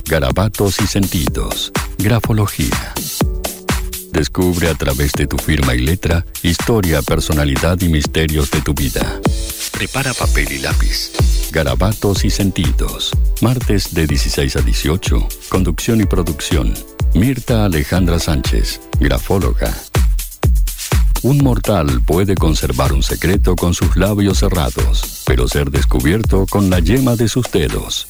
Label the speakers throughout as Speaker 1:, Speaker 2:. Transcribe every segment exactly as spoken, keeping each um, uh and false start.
Speaker 1: Garabatos y sentidos. Grafología. Descubre a través de tu firma y letra historia, personalidad y misterios de tu vida. Prepara papel y lápiz. Garabatos y sentidos. Martes de dieciséis a dieciocho. Conducción y producción. Mirta Alejandra Sánchez, grafóloga. Un mortal puede conservar un secreto con sus labios cerrados, pero ser descubierto con la yema de sus dedos.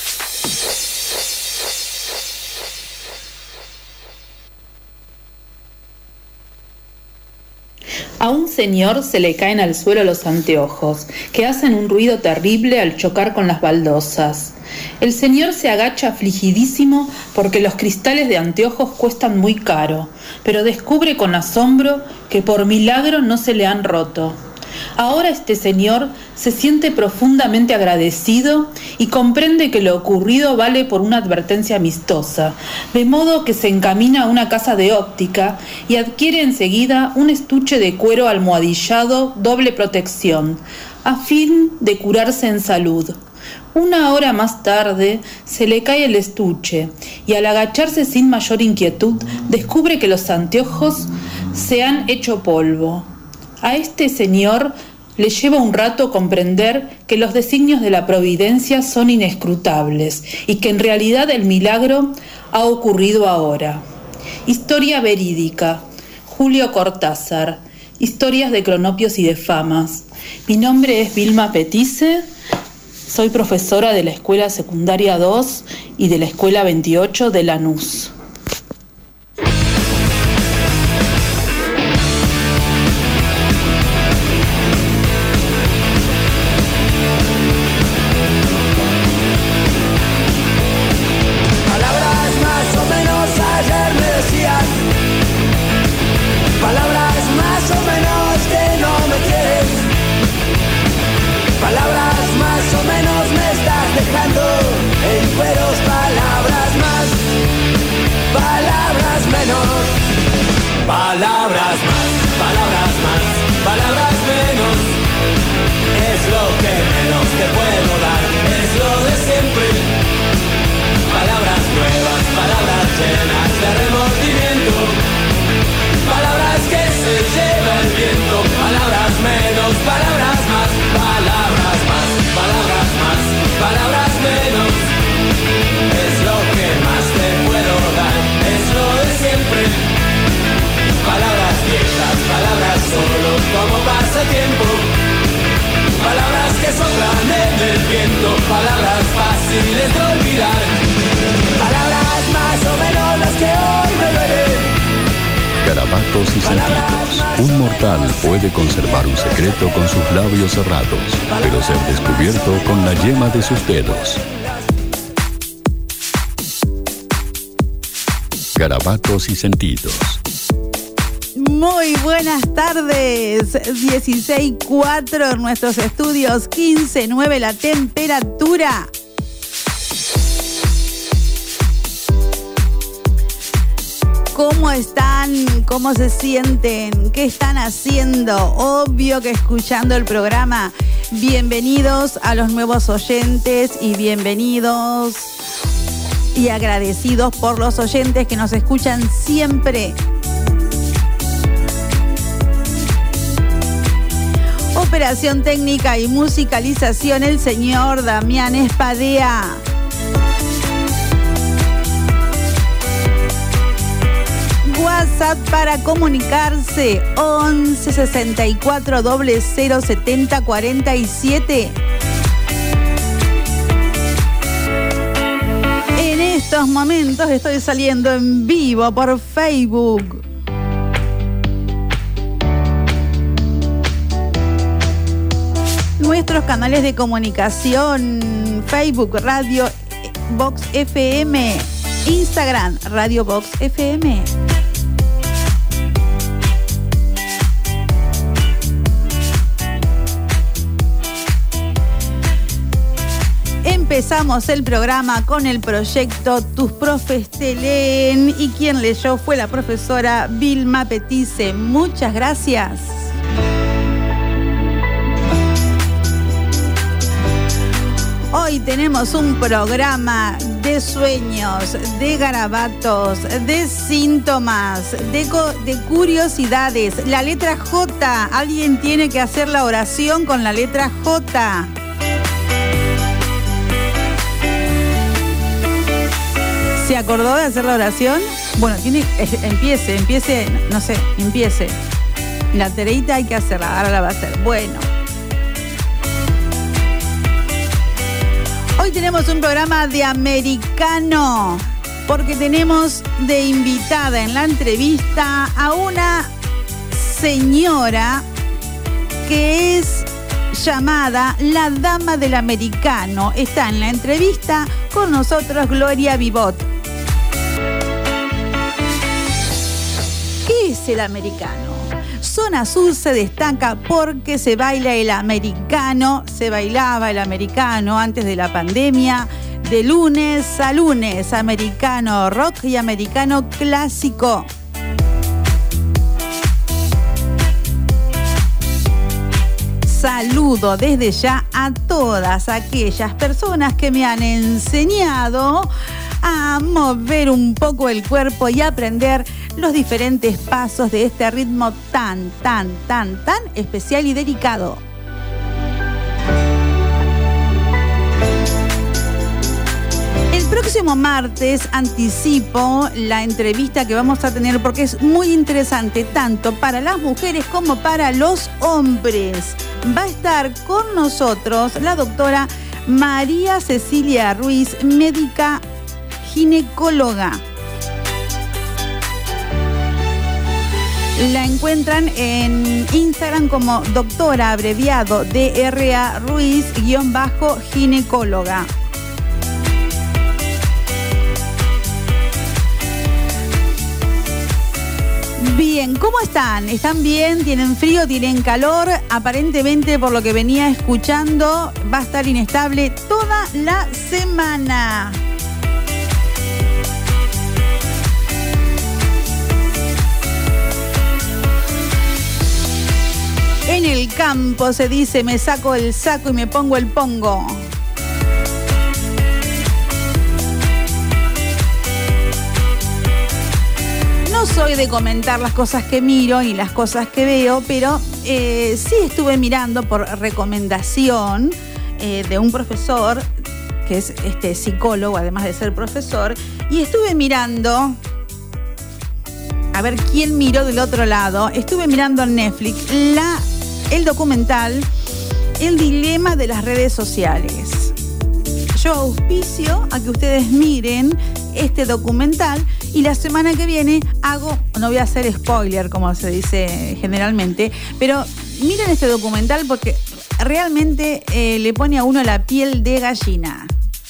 Speaker 2: A un señor se le caen al suelo los anteojos, que hacen un ruido terrible al chocar con las baldosas. El señor se agacha afligidísimo porque los cristales de anteojos cuestan muy caro, pero descubre con asombro que por milagro no se le han roto. Ahora este señor se siente profundamente agradecido y comprende que lo ocurrido vale por una advertencia amistosa, de modo que se encamina a una casa de óptica y adquiere enseguida un estuche de cuero almohadillado doble protección, a fin de curarse en salud. Una hora más tarde se le cae el estuche y al agacharse sin mayor inquietud descubre que los anteojos se han hecho polvo. A este señor le lleva un rato comprender que los designios de la providencia son inescrutables y que en realidad el milagro ha ocurrido ahora. Historia verídica. Julio Cortázar. Historias de cronopios y de famas. Mi nombre es Vilma Petise. Soy profesora de la Escuela Secundaria dos y de la Escuela veintiocho de Lanús.
Speaker 3: Palabras más, palabras más, palabras menos. Es lo que menos te puedo dar, es lo de siempre. Palabras nuevas, palabras llenas de remordimiento. Palabras que se lleva el viento. Palabras menos, palabras más, palabras más, palabras más, palabras menos. Es lo que más te puedo dar, es lo de siempre. Palabras viejas, palabras solo como pasatiempo. Palabras que soplan en el viento. Palabras fáciles de olvidar. Palabras más o menos las que hoy me duelen.
Speaker 1: Garabatos y sentidos. Un mortal puede conservar un secreto con sus labios cerrados, pero ser descubierto con la yema de sus dedos. Garabatos y sentidos.
Speaker 4: Muy buenas tardes, dieciséis cuatro en nuestros estudios, quince nueve la temperatura. ¿Cómo están? ¿Cómo se sienten? ¿Qué están haciendo? Obvio que escuchando el programa. Bienvenidos a los nuevos oyentes y bienvenidos y agradecidos por los oyentes que nos escuchan siempre. Operación técnica y musicalización, el señor Damián Espadea. WhatsApp para comunicarse once sesenta y cuatro cero cero setenta cuarenta y siete. En estos momentos estoy saliendo en vivo por Facebook. Nuestros canales de comunicación: Facebook Radio Vox F M, Instagram Radio Vox F M. Empezamos el programa con el proyecto Tus Profes te leen y quien leyó fue la profesora Vilma Petise. Muchas gracias. Hoy tenemos un programa de sueños, de garabatos, de síntomas, de, co- de curiosidades. La letra J. Alguien tiene que hacer la oración con la letra J. ¿Se acordó de hacer la oración? Bueno, tiene, eh, empiece, empiece, no sé, empiece. La tareita hay que hacerla, ahora la va a hacer. Bueno. Hoy tenemos un programa de americano, porque tenemos de invitada en la entrevista a una señora que es llamada la Dama del Americano. Está en la entrevista con nosotros Gloria Vivot. ¿Qué es el americano? Zona Sur se destaca porque se baila el americano, se bailaba el americano antes de la pandemia, de lunes a lunes, americano rock y americano clásico. Saludo desde ya a todas aquellas personas que me han enseñado a mover un poco el cuerpo y aprender los diferentes pasos de este ritmo tan, tan, tan, tan especial y delicado. El próximo martes anticipo la entrevista que vamos a tener porque es muy interesante tanto para las mujeres como para los hombres. Va a estar con nosotros la doctora María Cecilia Ruiz, médica ginecóloga. La encuentran en Instagram como doctora abreviado D R A Ruiz guión bajo ginecóloga. Bien, ¿cómo están? ¿Están bien? ¿Tienen frío? ¿Tienen calor? Aparentemente, por lo que venía escuchando, va a estar inestable toda la semana. En el campo se dice, me saco el saco y me pongo el pongo. No soy de comentar las cosas que miro y las cosas que veo, pero eh, sí estuve mirando por recomendación eh, de un profesor, que es este psicólogo, además de ser profesor, y estuve mirando... A ver quién miró del otro lado. Estuve mirando en Netflix la, el documental El dilema de las redes sociales. Yo auspicio a que ustedes miren este documental y la semana que viene hago, no voy a hacer spoiler como se dice generalmente, pero miren este documental porque realmente eh, le pone a uno la piel de gallina.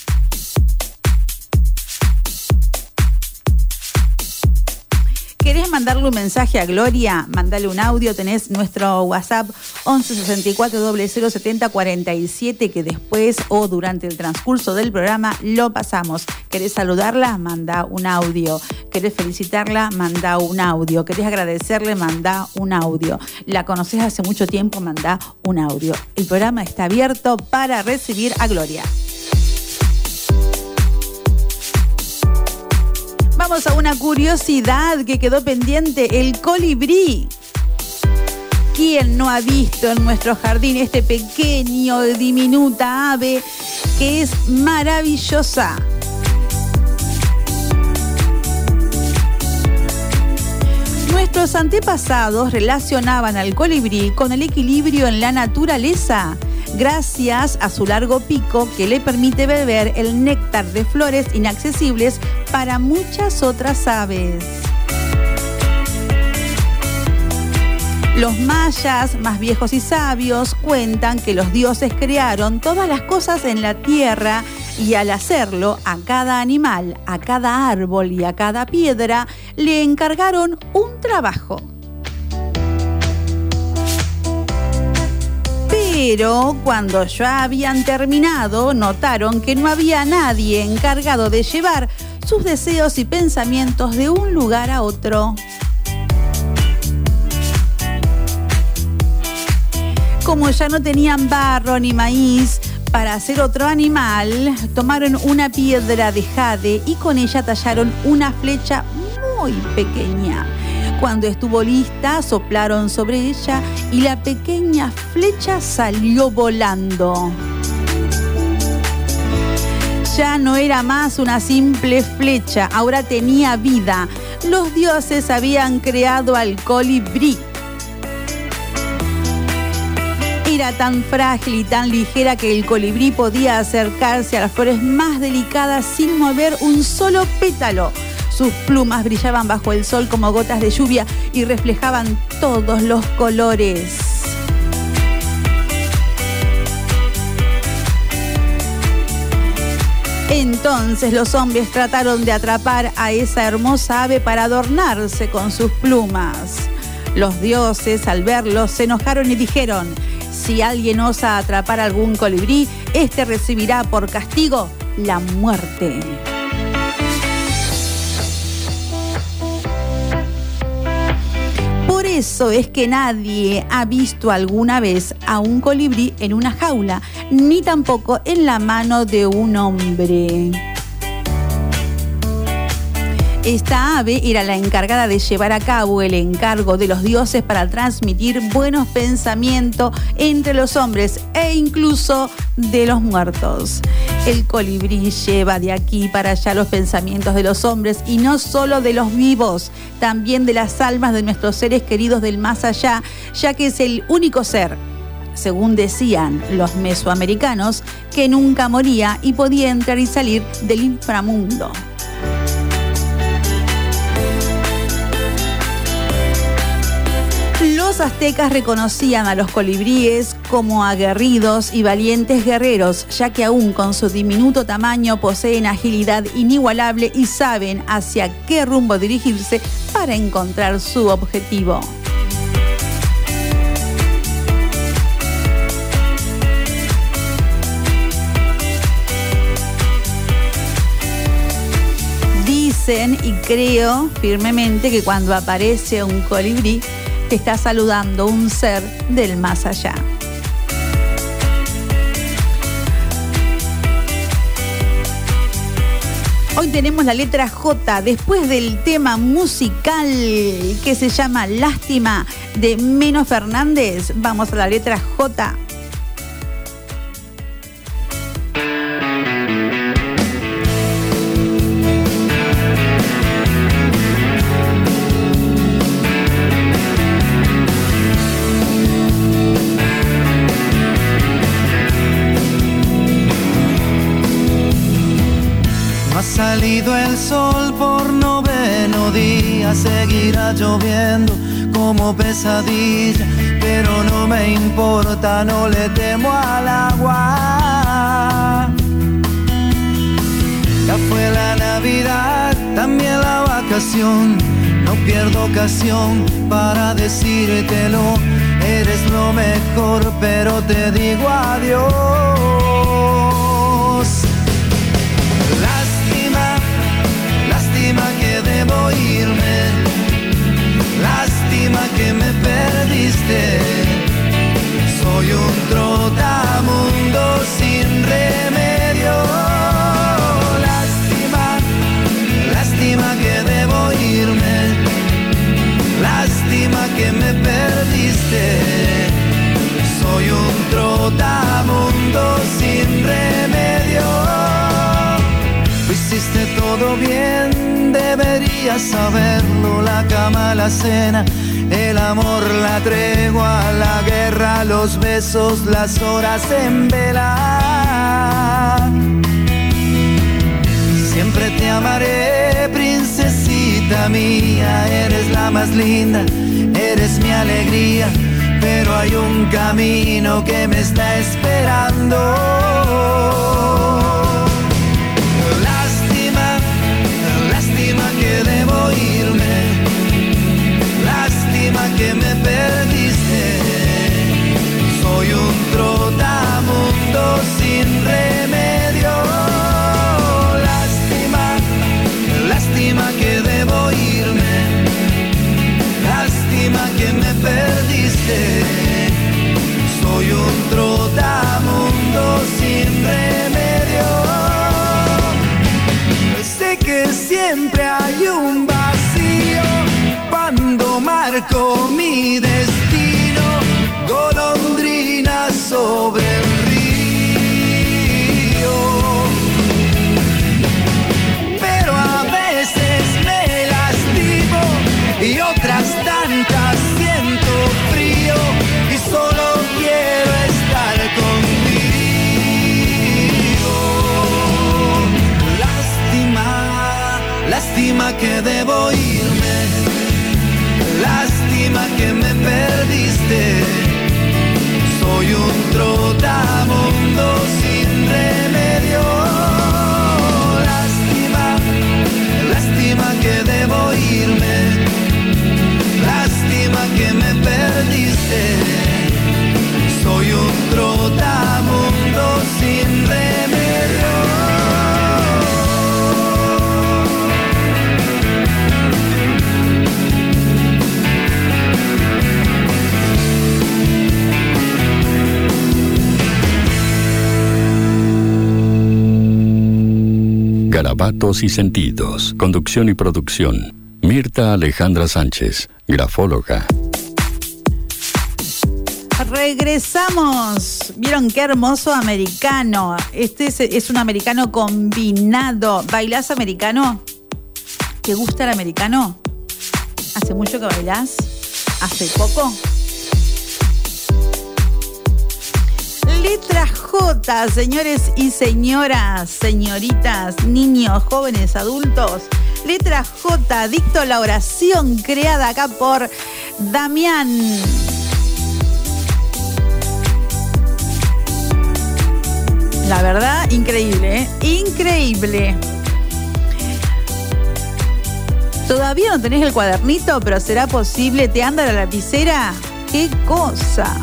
Speaker 4: ¿Querés mandarle un mensaje a Gloria? Mandale un audio, tenés nuestro WhatsApp once sesenta y cuatro cero cero setenta cuarenta y siete que después o durante el transcurso del programa lo pasamos. ¿Querés saludarla? Manda un audio. ¿Querés felicitarla? Manda un audio. ¿Querés agradecerle? Manda un audio. ¿La conocés hace mucho tiempo? Manda un audio. El programa está abierto para recibir a Gloria. Vamos a una curiosidad que quedó pendiente, el colibrí. ¿Quién no ha visto en nuestro jardín este pequeño, diminuta ave que es maravillosa? Nuestros antepasados relacionaban al colibrí con el equilibrio en la naturaleza, gracias a su largo pico que le permite beber el néctar de flores inaccesibles para muchas otras aves. Los mayas, más viejos y sabios, cuentan que los dioses crearon todas las cosas en la tierra y al hacerlo, a cada animal, a cada árbol y a cada piedra le encargaron un trabajo. Pero cuando ya habían terminado, notaron que no había nadie encargado de llevar sus deseos y pensamientos de un lugar a otro. Como ya no tenían barro ni maíz Para hacer otro animal, tomaron una piedra de jade y con ella tallaron una flecha muy pequeña. Cuando estuvo lista, soplaron sobre ella y la pequeña flecha salió volando. Ya no era más una simple flecha, ahora tenía vida. Los dioses habían creado al colibrí. Era tan frágil y tan ligera que el colibrí podía acercarse a las flores más delicadas sin mover un solo pétalo. Sus plumas brillaban bajo el sol como gotas de lluvia y reflejaban todos los colores. Entonces los hombres trataron de atrapar a esa hermosa ave para adornarse con sus plumas. Los dioses, al verlos, se enojaron y dijeron: si alguien osa atrapar a algún colibrí, este recibirá por castigo la muerte. Por eso es que nadie ha visto alguna vez a un colibrí en una jaula, ni tampoco en la mano de un hombre. Esta ave era la encargada de llevar a cabo el encargo de los dioses para transmitir buenos pensamientos entre los hombres e incluso de los muertos. El colibrí lleva de aquí para allá los pensamientos de los hombres y no solo de los vivos, también de las almas de nuestros seres queridos del más allá, ya que es el único ser, según decían los mesoamericanos, que nunca moría y podía entrar y salir del inframundo. Los aztecas reconocían a los colibríes como aguerridos y valientes guerreros, ya que aún con su diminuto tamaño poseen agilidad inigualable y saben hacia qué rumbo dirigirse para encontrar su objetivo. Dicen, y creo firmemente, que cuando aparece un colibrí, te está saludando un ser del más allá. Hoy tenemos la letra J, después del tema musical que se llama Lástima de Meno Fernández. Vamos a la letra J.
Speaker 5: Salido el sol por noveno día, seguirá lloviendo como pesadilla, pero no me importa, no le temo al agua. Ya fue la Navidad, también la vacación, no pierdo ocasión para decírtelo, eres lo mejor, pero te digo adiós. Lástima que debo irme, lástima que me perdiste. Soy un trotamundo sin remedio. Lástima, lástima que debo irme, lástima que me perdiste. Soy un trotamundo sin remedio. Hiciste todo bien, deberías saberlo. La cama, la cena, el amor, la tregua, la guerra, los besos, las horas en vela. Siempre te amaré, princesita mía. Eres la más linda, eres mi alegría. Pero hay un camino que me está esperando. Que debo irme, lástima que me perdiste. Soy un trotamundo sin remedio. Lástima, lástima que debo irme, lástima que me perdiste. Soy un trotamundo sin siempre hay un vacío cuando marco mi destino, golondrina sobre el río. Pero a veces me lastimo y otras tantas siento frío y solo quiero estar contigo. Lástima, lástima que debo irme, lástima que me perdiste. Soy un trotamundo sin remedio. Lástima, lástima que debo irme, lástima que me perdiste. Soy un trotamundo sin remedio.
Speaker 1: Garabatos y sentidos. Conducción y producción. Mirta Alejandra Sánchez, grafóloga.
Speaker 4: Regresamos. ¿Vieron qué hermoso americano? Este es, es un americano combinado. ¿Bailás americano? ¿Te gusta el americano? ¿Hace mucho que bailás? ¿Hace poco? Letra J, señores y señoras, señoritas, niños, jóvenes, adultos. Letra J, dicto la oración creada acá por Damián. La verdad, increíble, ¿eh? Increíble. ¿Todavía no tenés el cuadernito, pero será posible? ¿Te anda la lapicera? ¡Qué cosa!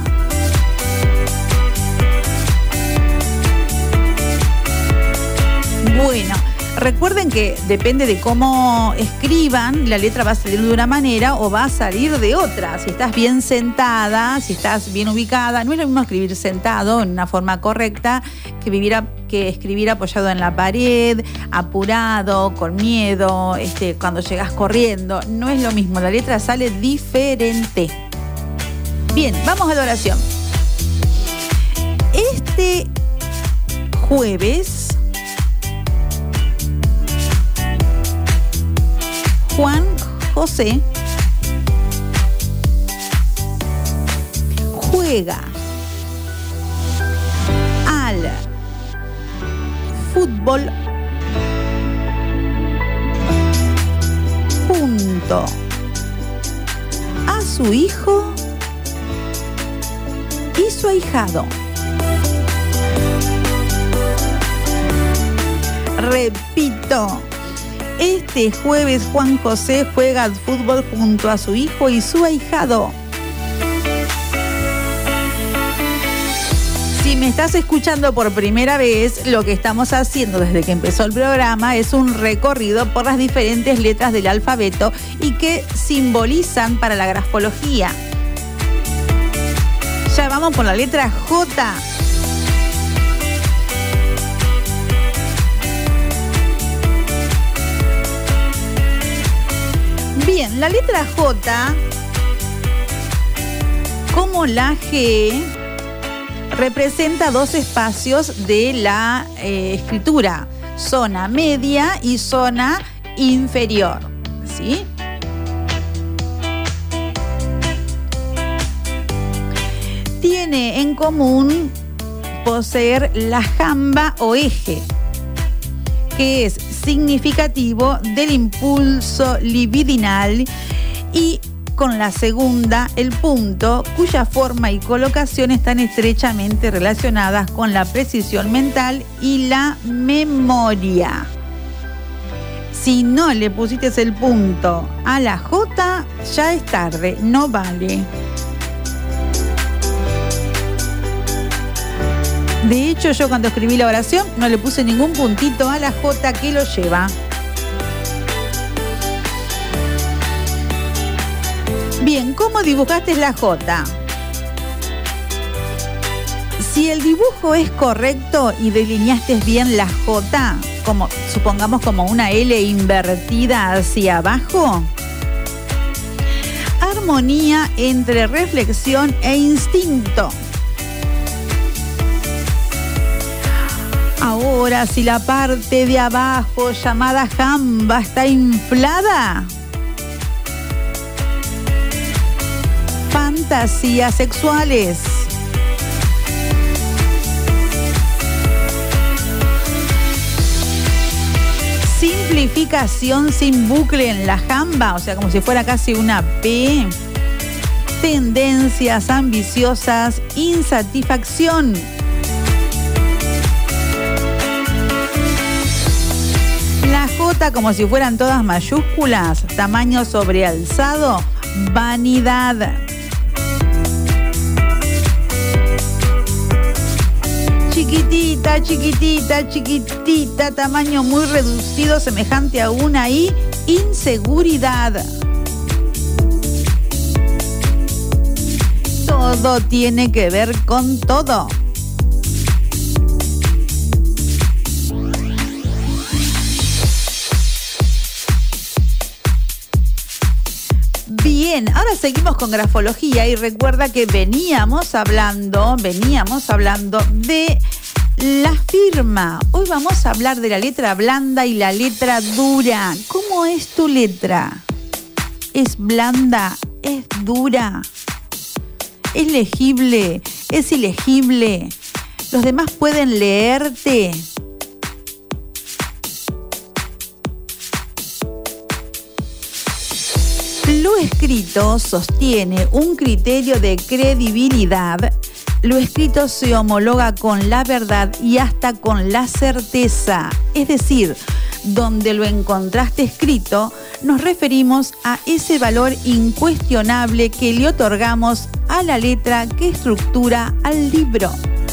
Speaker 4: Bueno, recuerden que depende de cómo escriban, la letra va a salir de una manera o va a salir de otra. Si estás bien sentada, si estás bien ubicada, no es lo mismo escribir sentado en una forma correcta que, vivir a, que escribir apoyado en la pared, apurado, con miedo, este, cuando llegas corriendo. No es lo mismo, la letra sale diferente. Bien, vamos a la oración. Este jueves, Juan José juega al fútbol junto a su hijo y su ahijado. Repito. Este jueves Juan José juega al fútbol junto a su hijo y su ahijado. Si me estás escuchando por primera vez, lo que estamos haciendo desde que empezó el programa es un recorrido por las diferentes letras del alfabeto y que simbolizan para la grafología. Ya vamos por la letra J. Bien, la letra J, como la G, representa dos espacios de la eh, escritura, zona media y zona inferior, ¿sí? Tiene en común poseer la jamba o eje, que es significativo del impulso libidinal, y con la segunda, el punto, cuya forma y colocación están estrechamente relacionadas con la precisión mental y la memoria. Si no le pusiste el punto a la J, ya es tarde, no vale. De hecho, yo cuando escribí la oración no le puse ningún puntito a la J que lo lleva. Bien, ¿cómo dibujaste la J? Si el dibujo es correcto y delineaste bien la J, como, supongamos como una L invertida hacia abajo. Armonía entre reflexión e instinto. Ahora, si la parte de abajo, llamada jamba, está inflada, fantasías sexuales. Simplificación sin bucle en la jamba, o sea, como si fuera casi una P. Tendencias ambiciosas, insatisfacción. La J, como si fueran todas mayúsculas, tamaño sobrealzado, vanidad. Chiquitita, chiquitita, chiquitita, tamaño muy reducido, semejante a una I, inseguridad. Todo tiene que ver con todo. Bien, ahora seguimos con grafología y recuerda que veníamos hablando, veníamos hablando de la firma. Hoy vamos a hablar de la letra blanda y la letra dura. ¿Cómo es tu letra? ¿Es blanda? ¿Es dura? ¿Es legible? ¿Es ilegible? ¿Los demás pueden leerte? Lo escrito sostiene un criterio de credibilidad. Lo escrito se homologa con la verdad y hasta con la certeza. Es decir, donde lo encontraste escrito, nos referimos a ese valor incuestionable que le otorgamos a la letra que estructura al libro.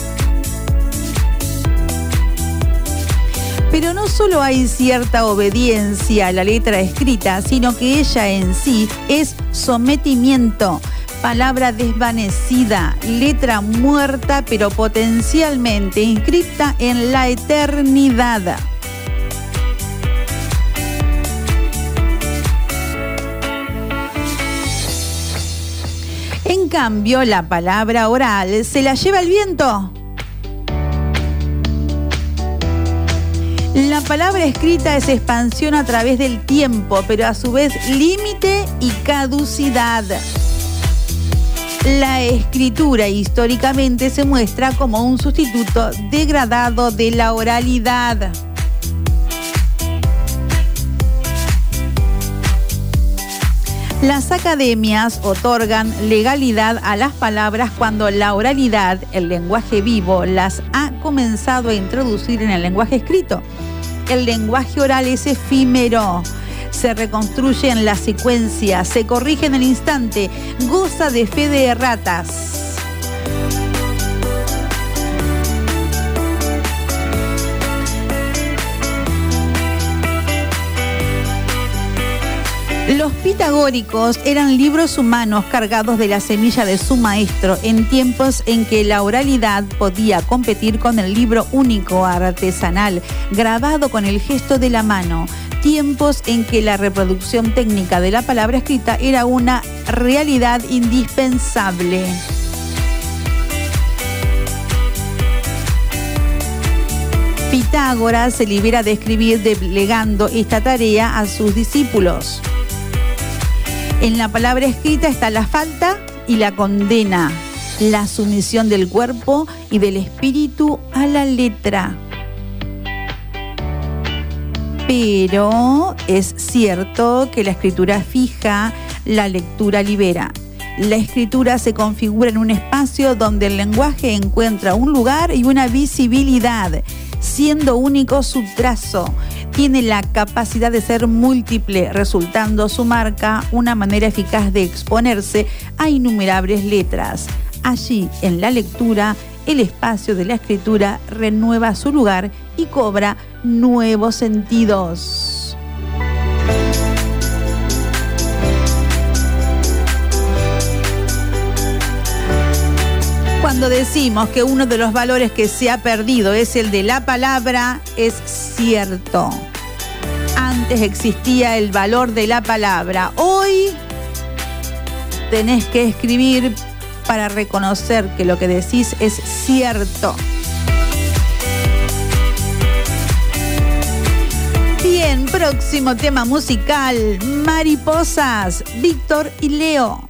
Speaker 4: Pero no solo hay cierta obediencia a la letra escrita, sino que ella en sí es sometimiento, palabra desvanecida, letra muerta pero potencialmente inscrita en la eternidad. En cambio, la palabra oral se la lleva el viento. La palabra escrita es expansión a través del tiempo, pero a su vez límite y caducidad. La escritura históricamente se muestra como un sustituto degradado de la oralidad. Las academias otorgan legalidad a las palabras cuando la oralidad, el lenguaje vivo, las ha comenzado a introducir en el lenguaje escrito. El lenguaje oral es efímero, se reconstruye en la secuencia, se corrige en el instante, goza de fe de erratas. Los pitagóricos eran libros humanos cargados de la semilla de su maestro en tiempos en que la oralidad podía competir con el libro único artesanal, grabado con el gesto de la mano. Tiempos en que la reproducción técnica de la palabra escrita era una realidad indispensable. Pitágoras se libera de escribir delegando esta tarea a sus discípulos. En la palabra escrita está la falta y la condena, la sumisión del cuerpo y del espíritu a la letra. Pero es cierto que la escritura fija, la lectura libera. La escritura se configura en un espacio donde el lenguaje encuentra un lugar y una visibilidad, siendo único su trazo. Tiene la capacidad de ser múltiple, resultando su marca una manera eficaz de exponerse a innumerables letras. Allí, en la lectura, el espacio de la escritura renueva su lugar y cobra nuevos sentidos. Cuando decimos que uno de los valores que se ha perdido es el de la palabra, es cierto. Antes existía el valor de la palabra. Hoy tenés que escribir para reconocer que lo que decís es cierto. Bien, próximo tema musical, Mariposas, Víctor y Leo.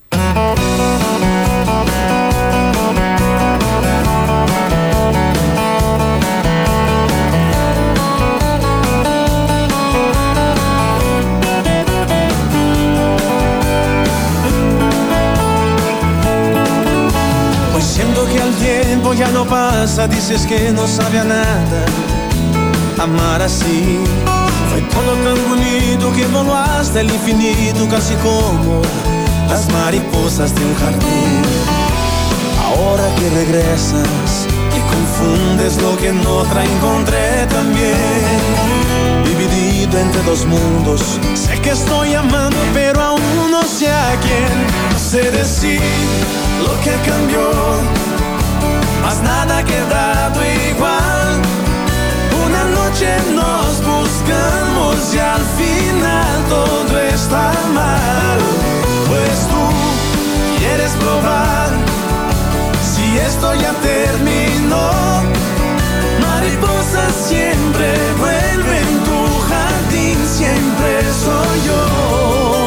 Speaker 5: Pues siento que el tiempo ya no pasa, dices que no sabe a nada amar así. Fue todo tan bonito que voló hasta el infinito, casi como las mariposas de un jardín. Ahora que regresas y confundes lo que en otra encontré también, dividido entre dos mundos. Sé que estoy amando, pero aún no sé a quién. No sé decir lo que cambió, mas nada ha quedado igual. Una noche nos buscamos y al final todo está mal. Pues tú quieres probar si esto ya terminó. Mariposas siempre vuelven, tu jardín siempre soy yo.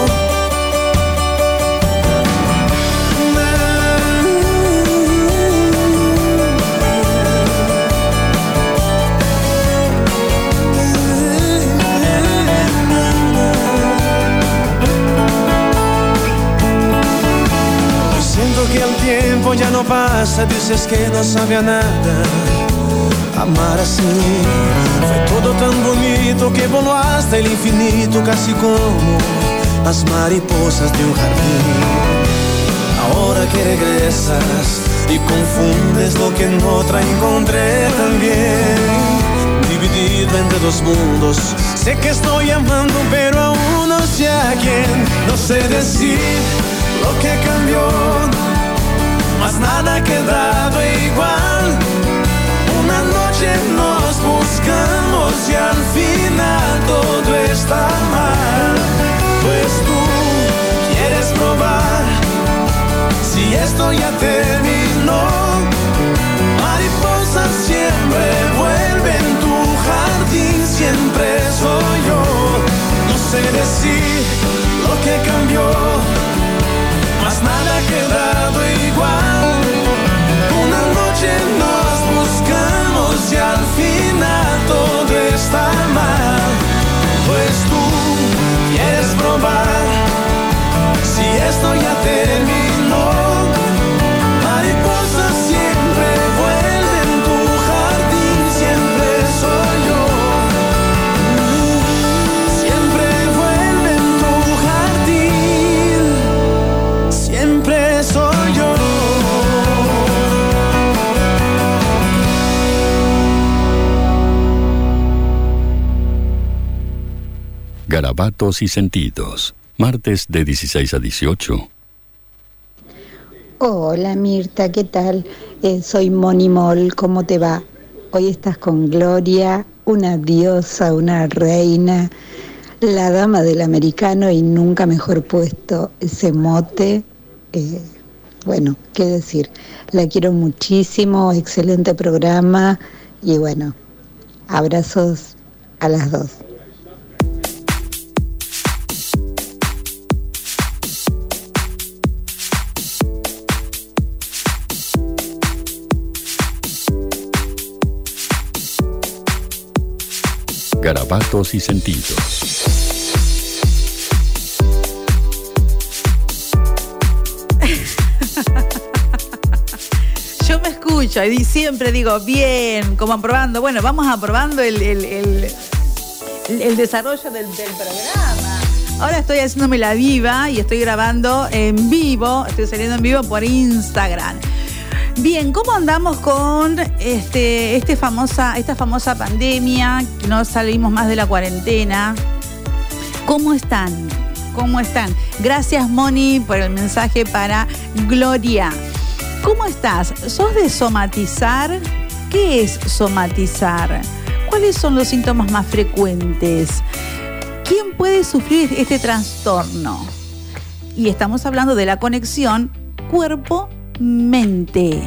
Speaker 5: Que el tiempo ya no pasa, dices que no sabe a nada amar así. Fue todo tan bonito que voló hasta el infinito, casi como las mariposas de un jardín. Ahora que regresas y confundes lo que en otra encontré también, dividido entre dos mundos. Sé que estoy amando, pero aún no sé a quién. No sé decir lo que cambió, mas nada ha quedado igual. Una noche nos buscamos y al final todo está mal. Pues tú quieres probar si esto ya terminó. Mariposas siempre vuelven, tu jardín siempre soy yo. No sé decir lo que cambió, mas nada ha quedado igual. Una noche nos buscamos y al final todo está mal. Pues tú quieres probar si esto ya terminó. Mariposas siempre vuelven, tu jardín siempre soy yo. Siempre vuelven, tu jardín siempre soy yo.
Speaker 1: Garabatos y sentidos, martes de dieciséis a dieciocho.
Speaker 6: Hola Mirta, ¿qué tal? Eh, soy Moni Moll, ¿cómo te va? Hoy estás con Gloria, una diosa, una reina, la dama del americano y nunca mejor puesto ese mote. Eh, bueno, qué decir, la quiero muchísimo, excelente programa y bueno, abrazos a las dos.
Speaker 1: Garabatos y sentidos.
Speaker 4: Yo me escucho y siempre digo, bien, como aprobando. Bueno, vamos aprobando el, el, el, el desarrollo del, del programa. Ahora estoy haciéndome la viva y estoy grabando en vivo, estoy saliendo en vivo por Instagram. Bien, ¿cómo andamos con este, este famosa, esta famosa pandemia? Que no salimos más de la cuarentena. ¿Cómo están? ¿Cómo están? Gracias, Moni, por el mensaje para Gloria. ¿Cómo estás? ¿Sos de somatizar? ¿Qué es somatizar? ¿Cuáles son los síntomas más frecuentes? ¿Quién puede sufrir este trastorno? Y estamos hablando de la conexión cuerpo-mente.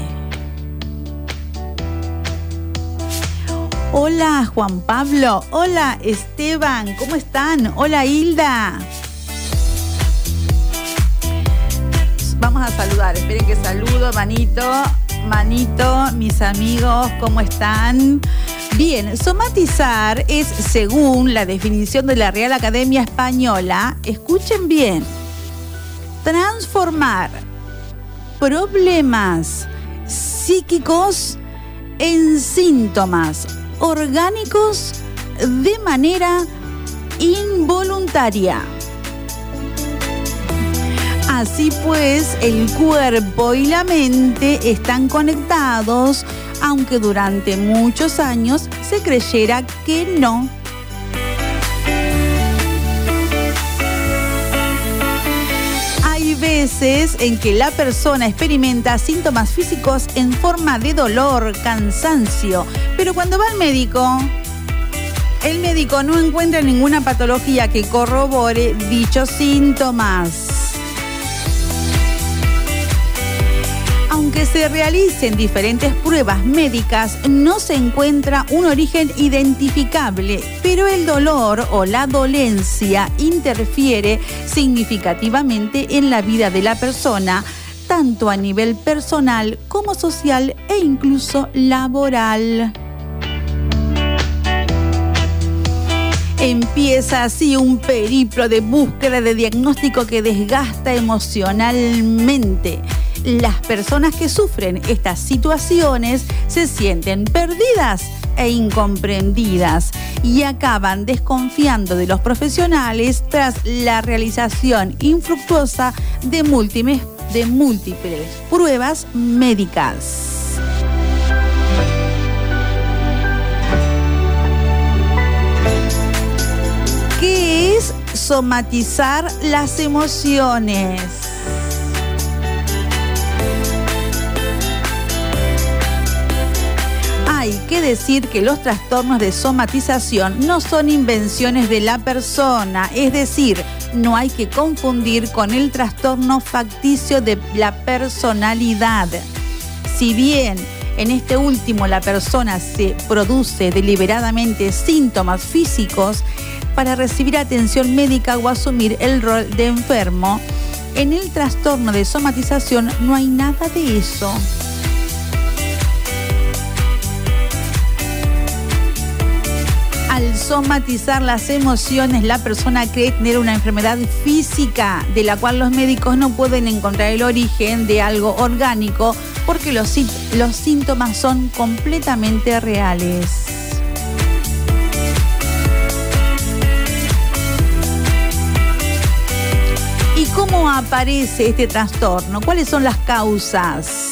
Speaker 4: Hola Juan Pablo, hola Esteban, ¿cómo están? Hola Hilda. Vamos a saludar, esperen que saludo, manito, manito, mis amigos, ¿cómo están? Bien, somatizar es, según la definición de la Real Academia Española, escuchen bien, transformar problemas psíquicos en síntomas orgánicos de manera involuntaria. Así pues, el cuerpo y la mente están conectados, aunque durante muchos años se creyera que no. Hay veces en que la persona experimenta síntomas físicos en forma de dolor, cansancio, pero cuando va al médico, el médico no encuentra ninguna patología que corrobore dichos síntomas. Aunque se realicen diferentes pruebas médicas, no se encuentra un origen identificable, pero el dolor o la dolencia interfiere significativamente en la vida de la persona, tanto a nivel personal como social e incluso laboral. Empieza así un periplo de búsqueda de diagnóstico que desgasta emocionalmente. Las personas que sufren estas situaciones se sienten perdidas e incomprendidas y acaban desconfiando de los profesionales tras la realización infructuosa de múltiples, de múltiples pruebas médicas. ¿Qué es somatizar las emociones? Hay que decir que los trastornos de somatización no son invenciones de la persona, es decir, no hay que confundir con el trastorno facticio de la personalidad. Si bien en este último la persona se produce deliberadamente síntomas físicos para recibir atención médica o asumir el rol de enfermo, en el trastorno de somatización no hay nada de eso. Al somatizar las emociones, la persona cree tener una enfermedad física de la cual los médicos no pueden encontrar el origen de algo orgánico porque los, los síntomas son completamente reales. ¿Y cómo aparece este trastorno? ¿Cuáles son las causas?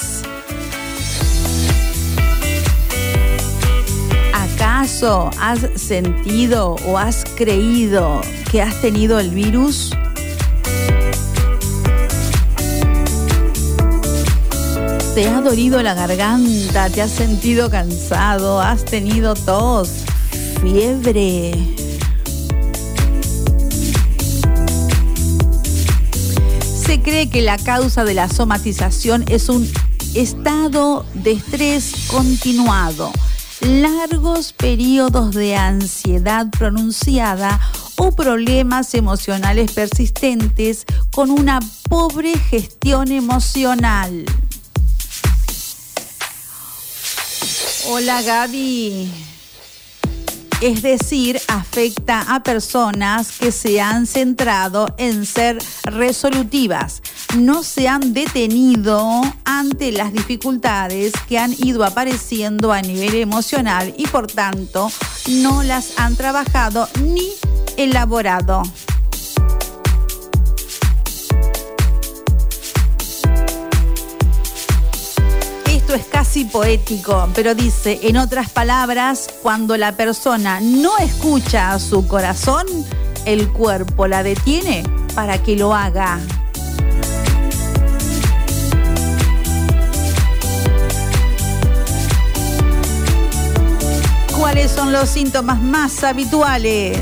Speaker 4: ¿Acaso has sentido o has creído que has tenido el virus? ¿Te ha dolido la garganta? ¿Te has sentido cansado? ¿Has tenido tos? ¿Fiebre? Se cree que la causa de la somatización es un estado de estrés continuado, largos periodos de ansiedad pronunciada o problemas emocionales persistentes con una pobre gestión emocional. Hola Gaby. Es decir, afecta a personas que se han centrado en ser resolutivas, no se han detenido ante las dificultades que han ido apareciendo a nivel emocional y por tanto no las han trabajado ni elaborado. Esto es casi poético, pero dice, en otras palabras, cuando la persona no escucha a su corazón, el cuerpo la detiene para que lo haga. ¿Cuáles son los síntomas más habituales?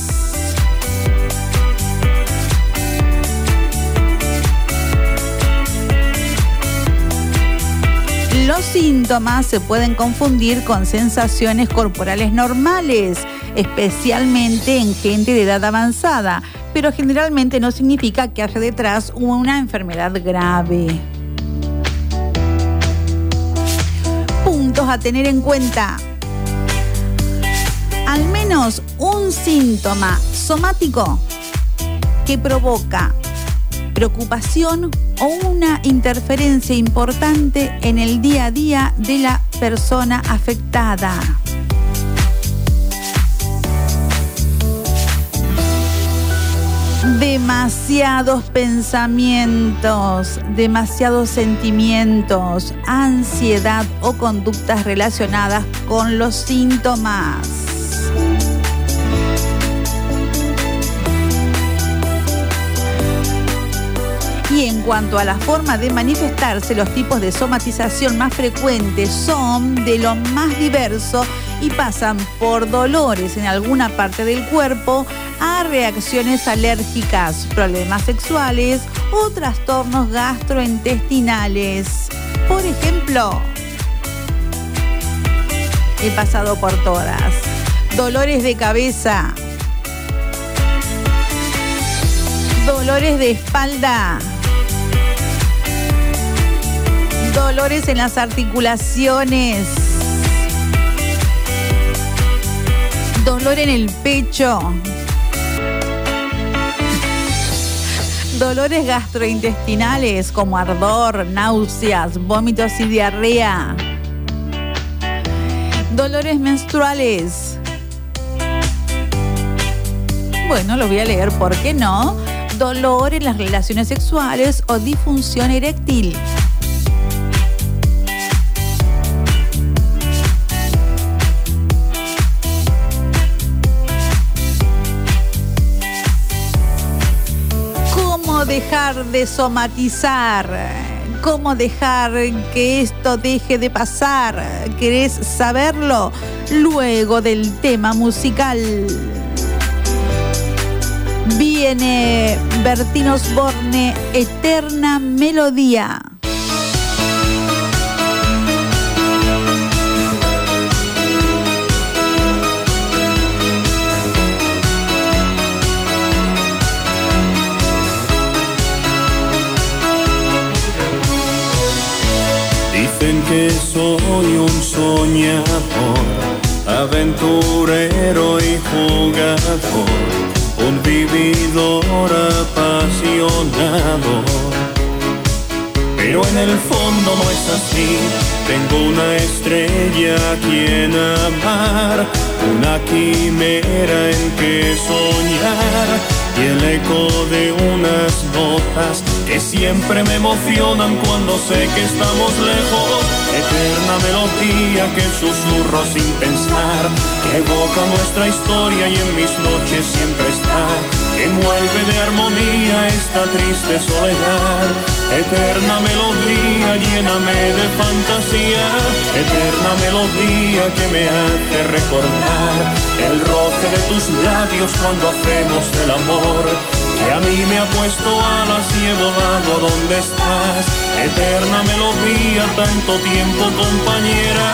Speaker 4: Los síntomas se pueden confundir con sensaciones corporales normales, especialmente en gente de edad avanzada, pero generalmente no significa que haya detrás una enfermedad grave. Puntos a tener en cuenta. Al menos un síntoma somático que provoca preocupación o una interferencia importante en el día a día de la persona afectada. Demasiados pensamientos, demasiados sentimientos, ansiedad o conductas relacionadas con los síntomas. Y en cuanto a la forma de manifestarse, los tipos de somatización más frecuentes son de lo más diverso y pasan por dolores en alguna parte del cuerpo a reacciones alérgicas, problemas sexuales o trastornos gastrointestinales. Por ejemplo, he pasado por todas. Dolores de cabeza, dolores de espalda, dolores en las articulaciones, dolor en el pecho, dolores gastrointestinales como ardor, náuseas, vómitos y diarrea, dolores menstruales. Bueno, lo voy a leer, ¿por qué no? Dolor en las relaciones sexuales o disfunción eréctil. Dejar de somatizar, cómo dejar que esto deje de pasar. ¿Querés saberlo? Luego del tema musical. Viene Bertín Osborne, Eterna Melodía.
Speaker 7: Dicen que soy un soñador, aventurero y jugador, un vividor apasionado. Pero en el fondo no es así, tengo una estrella a quien amar, una quimera en que soñar. Y el eco de unas notas que siempre me emocionan cuando sé que estamos lejos. Eterna melodía que susurro sin pensar, que evoca nuestra historia y en mis noches siempre está, que envuelve de armonía esta triste soledad. Eterna melodía, lléname de fantasía, eterna melodía que me hace recordar el roce de tus labios cuando hacemos el amor, que a mí me ha puesto alas y he volado donde estás. Eterna melodía, tanto tiempo compañera.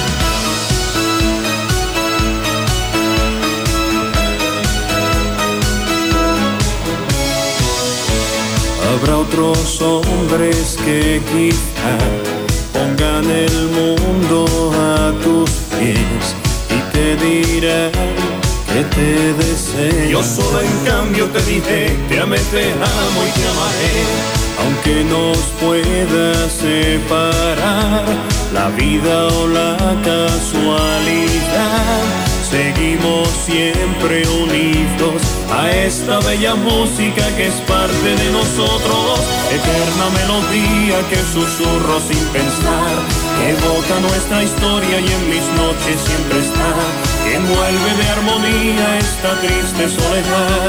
Speaker 7: Habrá otros hombres que quizá pongan el mundo a tus pies y te dirán que te deseo. Yo solo en cambio te diré, te amé, te amo y te amaré. Aunque nos pueda separar la vida o la casualidad, seguimos siempre unidos a esta bella música que es parte de nosotros. Eterna melodía que susurro sin pensar, que evoca nuestra historia y en mis noches siempre está, que envuelve de armonía esta triste soledad.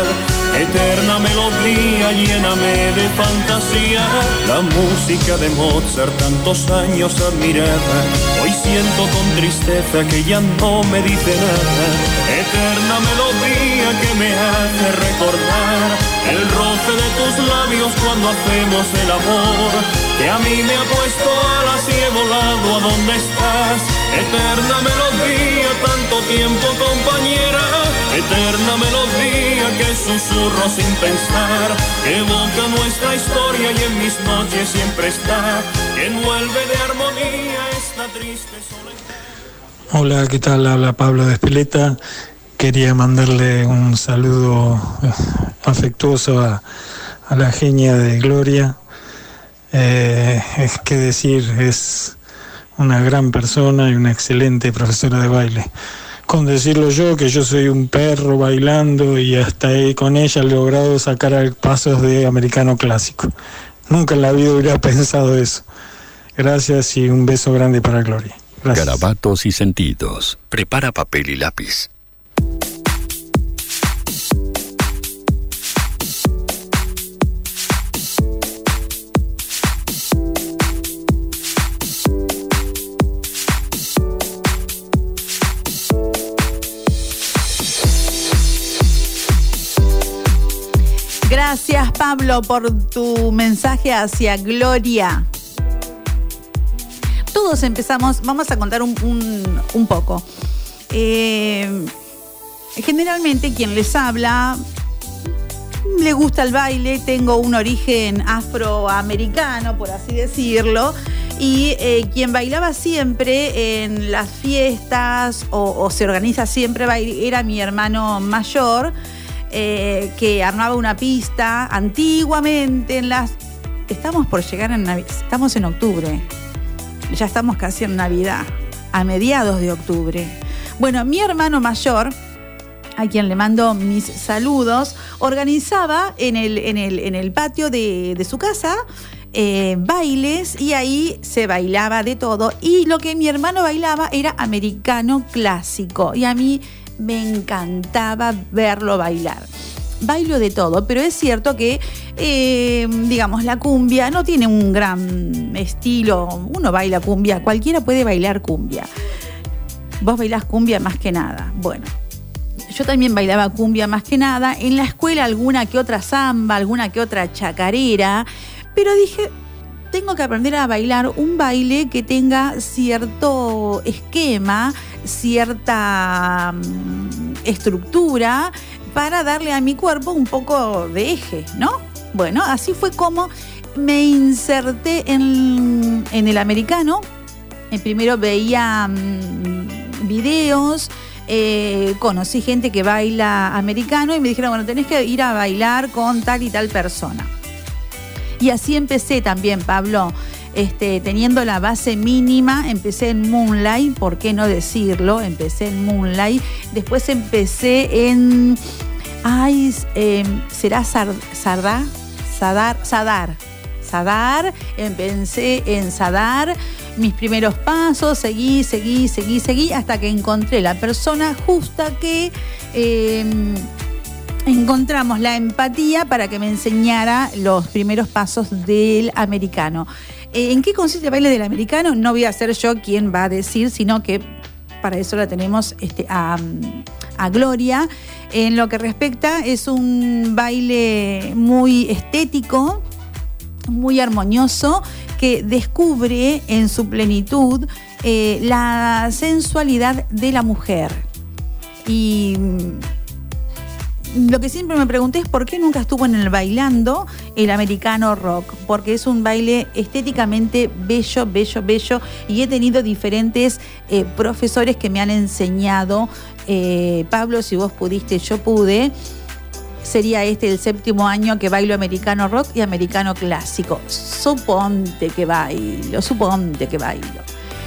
Speaker 7: Eterna melodía, lléname de fantasía. La música de Mozart, tantos años admirada, hoy siento con tristeza que ya no me dice nada. Eterna melodía que me hace recordar el roce de tus labios cuando hacemos el amor, que a mí me ha puesto alas y he volado a donde estás. Eterna melodía, tanto tiempo compañera. Eterna melodía que susurro sin pensar, que evoca nuestra historia y en mis noches siempre está, que envuelve de armonía esta triste soledad.
Speaker 8: Hola, ¿qué tal? Habla Pablo de Espeleta. Quería mandarle un saludo afectuoso a, a la genia de Gloria. Eh, es que decir, es una gran persona y una excelente profesora de baile. Con decirlo yo, que yo soy un perro bailando y hasta ahí con ella he logrado sacar pasos de americano clásico. Nunca en la vida hubiera pensado eso. Gracias y un beso grande para Gloria. Gracias.
Speaker 1: Garabatos y sentidos. Prepara papel y lápiz.
Speaker 4: Gracias, Pablo, por tu mensaje hacia Gloria. Todos empezamos, vamos a contar un, un, un poco. Eh, generalmente quien les habla le gusta el baile, tengo un origen afroamericano, por así decirlo, y eh, quien bailaba siempre en las fiestas o, o se organiza siempre baile, era mi hermano mayor, Eh, que armaba una pista antiguamente en las... Estamos por llegar en Navidad, estamos en octubre, ya estamos casi en Navidad, a mediados de octubre. Bueno, mi hermano mayor, a quien le mando mis saludos, organizaba en el, en el, en el patio de, de su casa eh, bailes, y ahí se bailaba de todo, y lo que mi hermano bailaba era americano clásico, y a mí me encantaba verlo bailar. Bailo de todo, pero es cierto que, eh, digamos, la cumbia no tiene un gran estilo. Uno baila cumbia, cualquiera puede bailar cumbia. Vos bailás cumbia más que nada. Bueno, yo también bailaba cumbia más que nada. En la escuela alguna que otra samba, alguna que otra chacarera, pero dije, tengo que aprender a bailar un baile que tenga cierto esquema, cierta um, estructura, para darle a mi cuerpo un poco de eje, ¿no? Bueno, así fue como me inserté en, en el americano. Eh, primero veía um, videos, eh, conocí gente que baila americano y me dijeron, bueno, tenés que ir a bailar con tal y tal persona. Y así empecé también, Pablo, este, teniendo la base mínima. Empecé en Moonlight, ¿por qué no decirlo? Empecé en Moonlight, después empecé en... Ay, eh, ¿será Sar, Sardá? Sadar, Sadar, Sadar, empecé en Sadar, mis primeros pasos, seguí, seguí, seguí, seguí, hasta que encontré la persona justa que... Eh, encontramos la empatía para que me enseñara los primeros pasos del americano. ¿En qué consiste el baile del americano? No voy a ser yo quien va a decir, sino que para eso la tenemos este, a, a Gloria. En lo que respecta, es un baile muy estético, muy armonioso, que descubre en su plenitud eh, la sensualidad de la mujer. Y lo que siempre me pregunté es por qué nunca estuvo en el bailando el americano rock, porque es un baile estéticamente bello, bello, bello, y he tenido diferentes eh, profesores que me han enseñado. eh, Pablo, si vos pudiste, yo pude. Sería este el séptimo año que bailo americano rock y americano clásico. Suponte que bailo, suponte que bailo.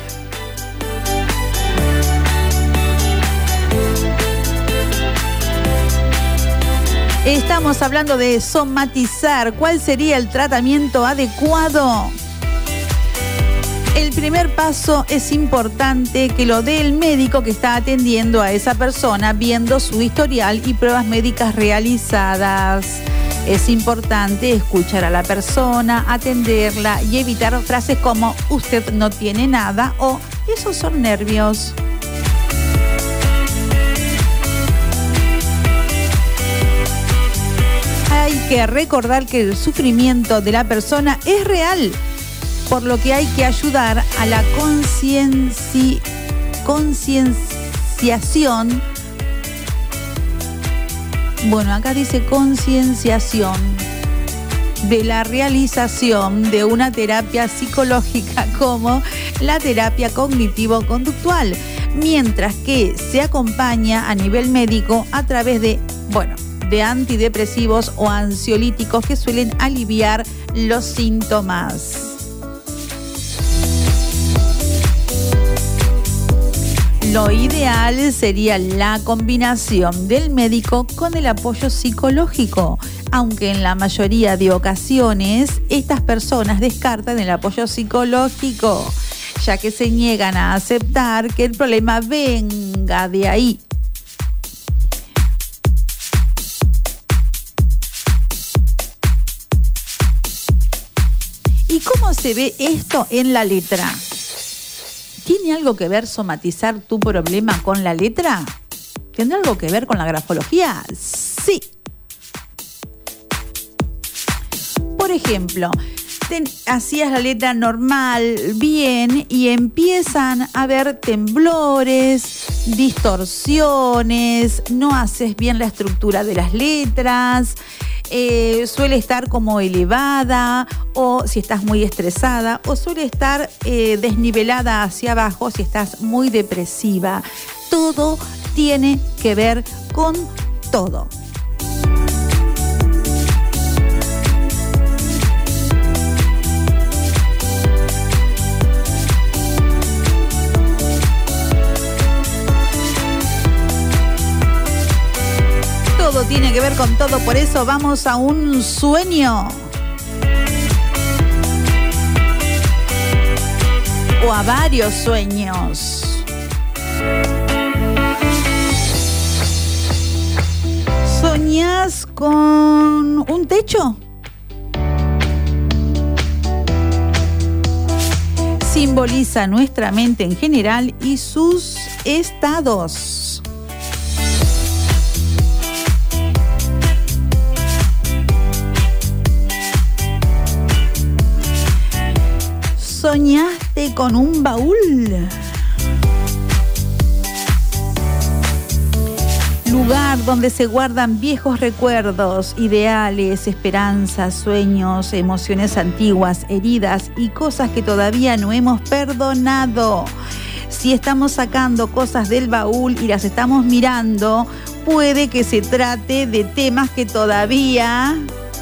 Speaker 4: Estamos hablando de somatizar. ¿Cuál sería el tratamiento adecuado? El primer paso es importante que lo dé el médico que está atendiendo a esa persona, viendo su historial y pruebas médicas realizadas. Es importante escuchar a la persona, atenderla y evitar frases como "usted no tiene nada" o "esos son nervios". Hay que recordar que el sufrimiento de la persona es real, por lo que hay que ayudar a la concienci- concienciación. Bueno, acá dice concienciación de la realización de una terapia psicológica como la terapia cognitivo-conductual, mientras que se acompaña a nivel médico a través de, bueno, de antidepresivos o ansiolíticos que suelen aliviar los síntomas. Lo ideal sería la combinación del médico con el apoyo psicológico, aunque en la mayoría de ocasiones estas personas descartan el apoyo psicológico, ya que se niegan a aceptar que el problema venga de ahí. ¿Y cómo se ve esto en la letra? ¿Tiene algo que ver somatizar tu problema con la letra? ¿Tendrá algo que ver con la grafología? Sí. Por ejemplo, ten, hacías la letra normal, bien, y empiezan a haber temblores, distorsiones, no haces bien la estructura de las letras, eh, suele estar como elevada, o si estás muy estresada, o suele estar eh, desnivelada hacia abajo si estás muy depresiva. Todo tiene que ver con todo. Todo tiene que ver con todo, por eso vamos a un sueño. O a varios sueños. ¿Soñás con un techo? Simboliza nuestra mente en general y sus estados. ¿Soñaste con un baúl? Lugar donde se guardan viejos recuerdos, ideales, esperanzas, sueños, emociones antiguas, heridas y cosas que todavía no hemos perdonado. Si estamos sacando cosas del baúl y las estamos mirando, puede que se trate de temas que todavía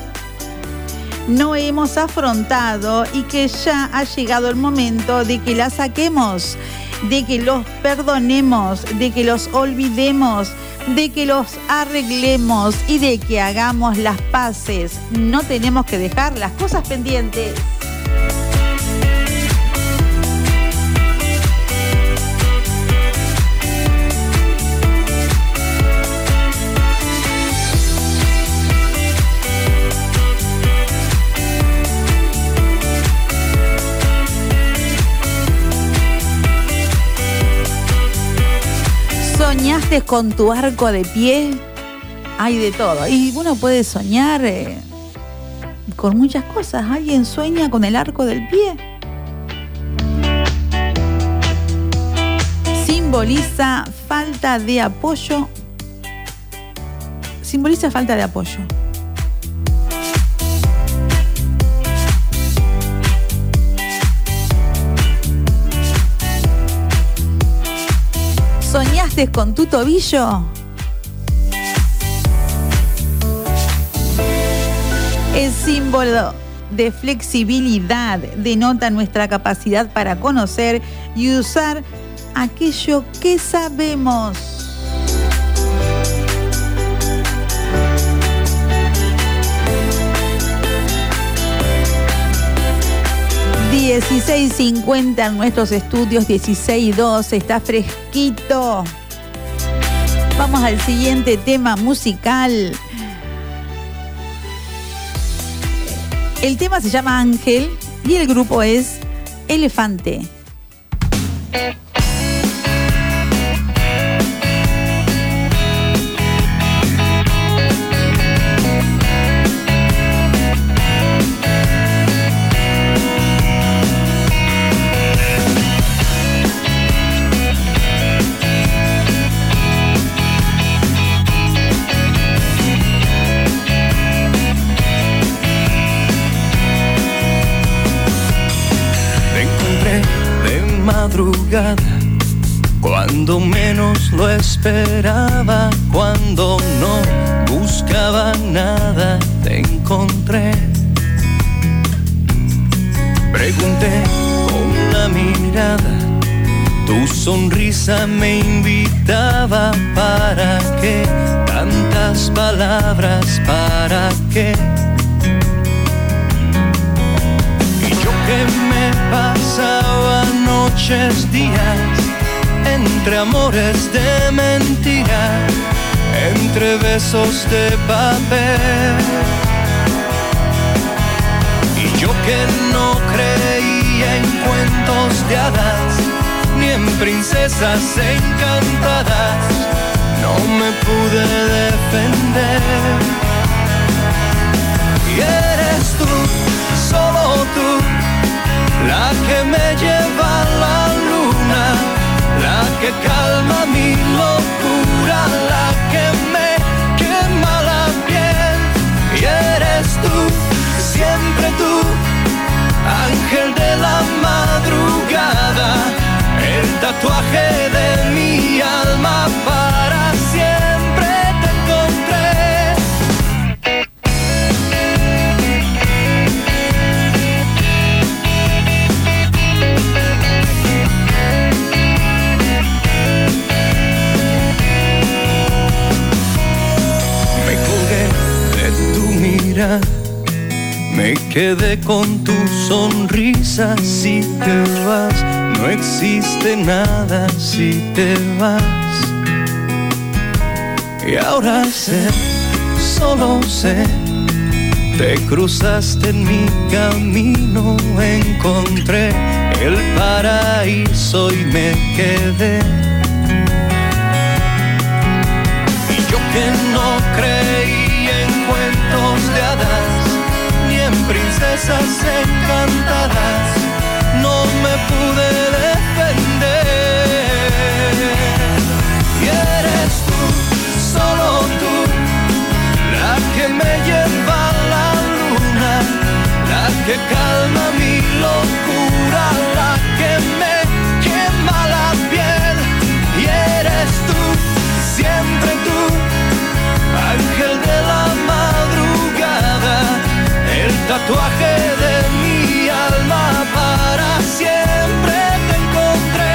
Speaker 4: no hemos afrontado y que ya ha llegado el momento de que las saquemos, de que los perdonemos, de que los olvidemos, de que los arreglemos y de que hagamos las paces. No tenemos que dejar las cosas pendientes. ¿Soñaste con tu arco de pie? Hay de todo. Y uno puede soñar eh, con muchas cosas. ¿Alguien sueña con el arco del pie? Simboliza falta de apoyo. Simboliza falta de apoyo. ¿Soñaste con tu tobillo? El símbolo de flexibilidad denota nuestra capacidad para conocer y usar aquello que sabemos. dieciséis cincuenta en nuestros estudios, dieciséis doce, está fresquito. Vamos al siguiente tema musical. El tema se llama Ángel y el grupo es Elefante.
Speaker 5: Madrugada, cuando menos lo esperaba, cuando no buscaba nada, te encontré. Pregunté con la mirada, tu sonrisa me invitaba. ¿Para qué tantas palabras? ¿Para qué? Y yo que me pasaba noches, días, entre amores de mentira, entre besos de papel. Y yo que no creía en cuentos de hadas, ni en princesas encantadas, no me pude defender. Y eres tú, solo tú, la que me lleva a la luna, la que calma mi locura, la que me quema la piel. Y eres tú, siempre tú, ángel de la madrugada, el tatuaje de mi alma, para siempre te encontré. Me quedé con tu sonrisa. Si te vas, no existe nada si te vas. Y ahora sé, solo sé, te cruzaste en mi camino, encontré el paraíso y me quedé. Y yo que no creí en cuentos de hadas, ni en princesas encantadas, no me pude defender. Y eres tú, solo tú, la que me lleva a la luna, la que calma mi locura, la que me quema la piel. Y eres tú, siempre tú, ángel de la madrugada, el tatuaje de mi alma, para siempre te encontré.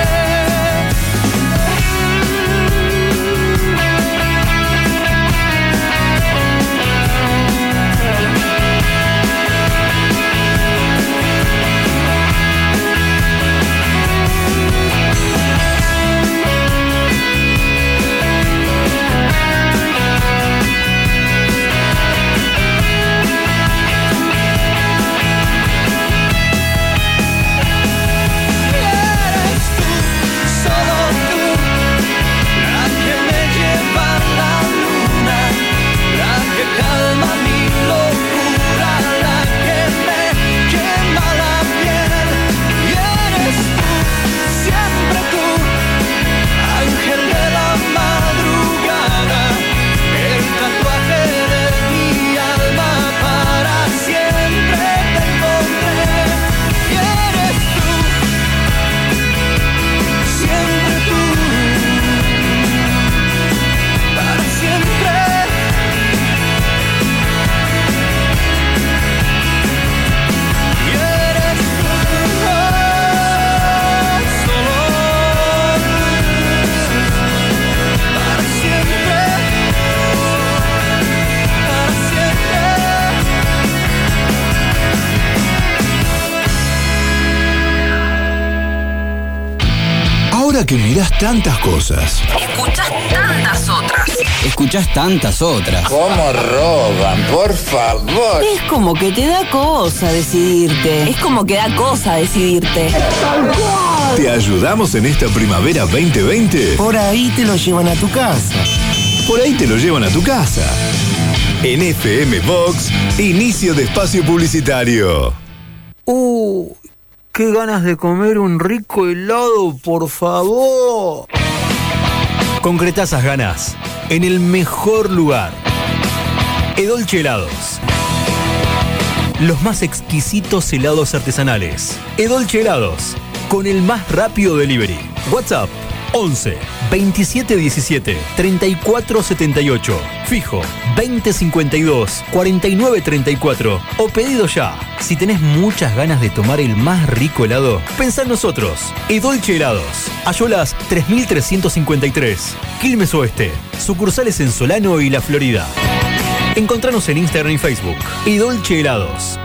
Speaker 9: Ahora que mirás tantas cosas,
Speaker 10: escuchás tantas otras.
Speaker 11: Escuchás tantas otras.
Speaker 12: ¿Cómo roban? Por favor.
Speaker 10: Es como que te da cosa decidirte. Es como que da cosa decidirte.
Speaker 9: ¿te ayudamos en esta primavera veinte veinte?
Speaker 13: Por ahí te lo llevan a tu casa.
Speaker 9: Por ahí te lo llevan a tu casa. En F M Vox, inicio de espacio publicitario.
Speaker 14: ¡Uh! ¡Qué ganas de comer un rico helado, por favor!
Speaker 15: Concretá esas ganas en el mejor lugar. Edolche Helados. Los más exquisitos helados artesanales. Edolche Helados, con el más rápido delivery. WhatsApp once, veintisiete diecisiete, treinta y cuatro setenta y ocho. Fijo veinte cincuenta y dos, cuarenta y nueve treinta y cuatro. O pedido ya. Si tenés muchas ganas de tomar el más rico helado, pensá en nosotros. Edolche Helados. Ayolas tres mil trescientos cincuenta y tres. Quilmes Oeste. Sucursales en Solano y La Florida. Encontranos en Instagram y Facebook. Edolche Helados.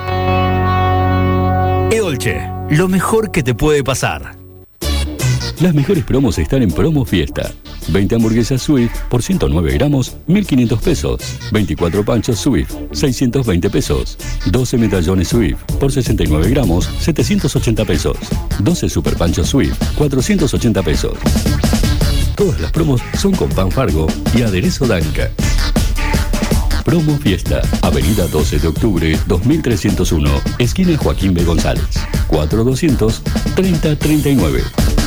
Speaker 15: Edolche, lo mejor que te puede pasar.
Speaker 1: Las mejores promos están en Promo Fiesta. veinte hamburguesas Swift por ciento nueve gramos, mil quinientos pesos. veinticuatro panchos Swift, seiscientos veinte pesos. doce medallones Swift por sesenta y nueve gramos, setecientos ochenta pesos. doce super panchos Swift, cuatrocientos ochenta pesos. Todas las promos son con pan Fargo y aderezo Danca. Promo Fiesta, Avenida doce de octubre, dos mil trescientos uno, esquina Joaquín B. González. cuatro doscientos, treinta treinta y nueve.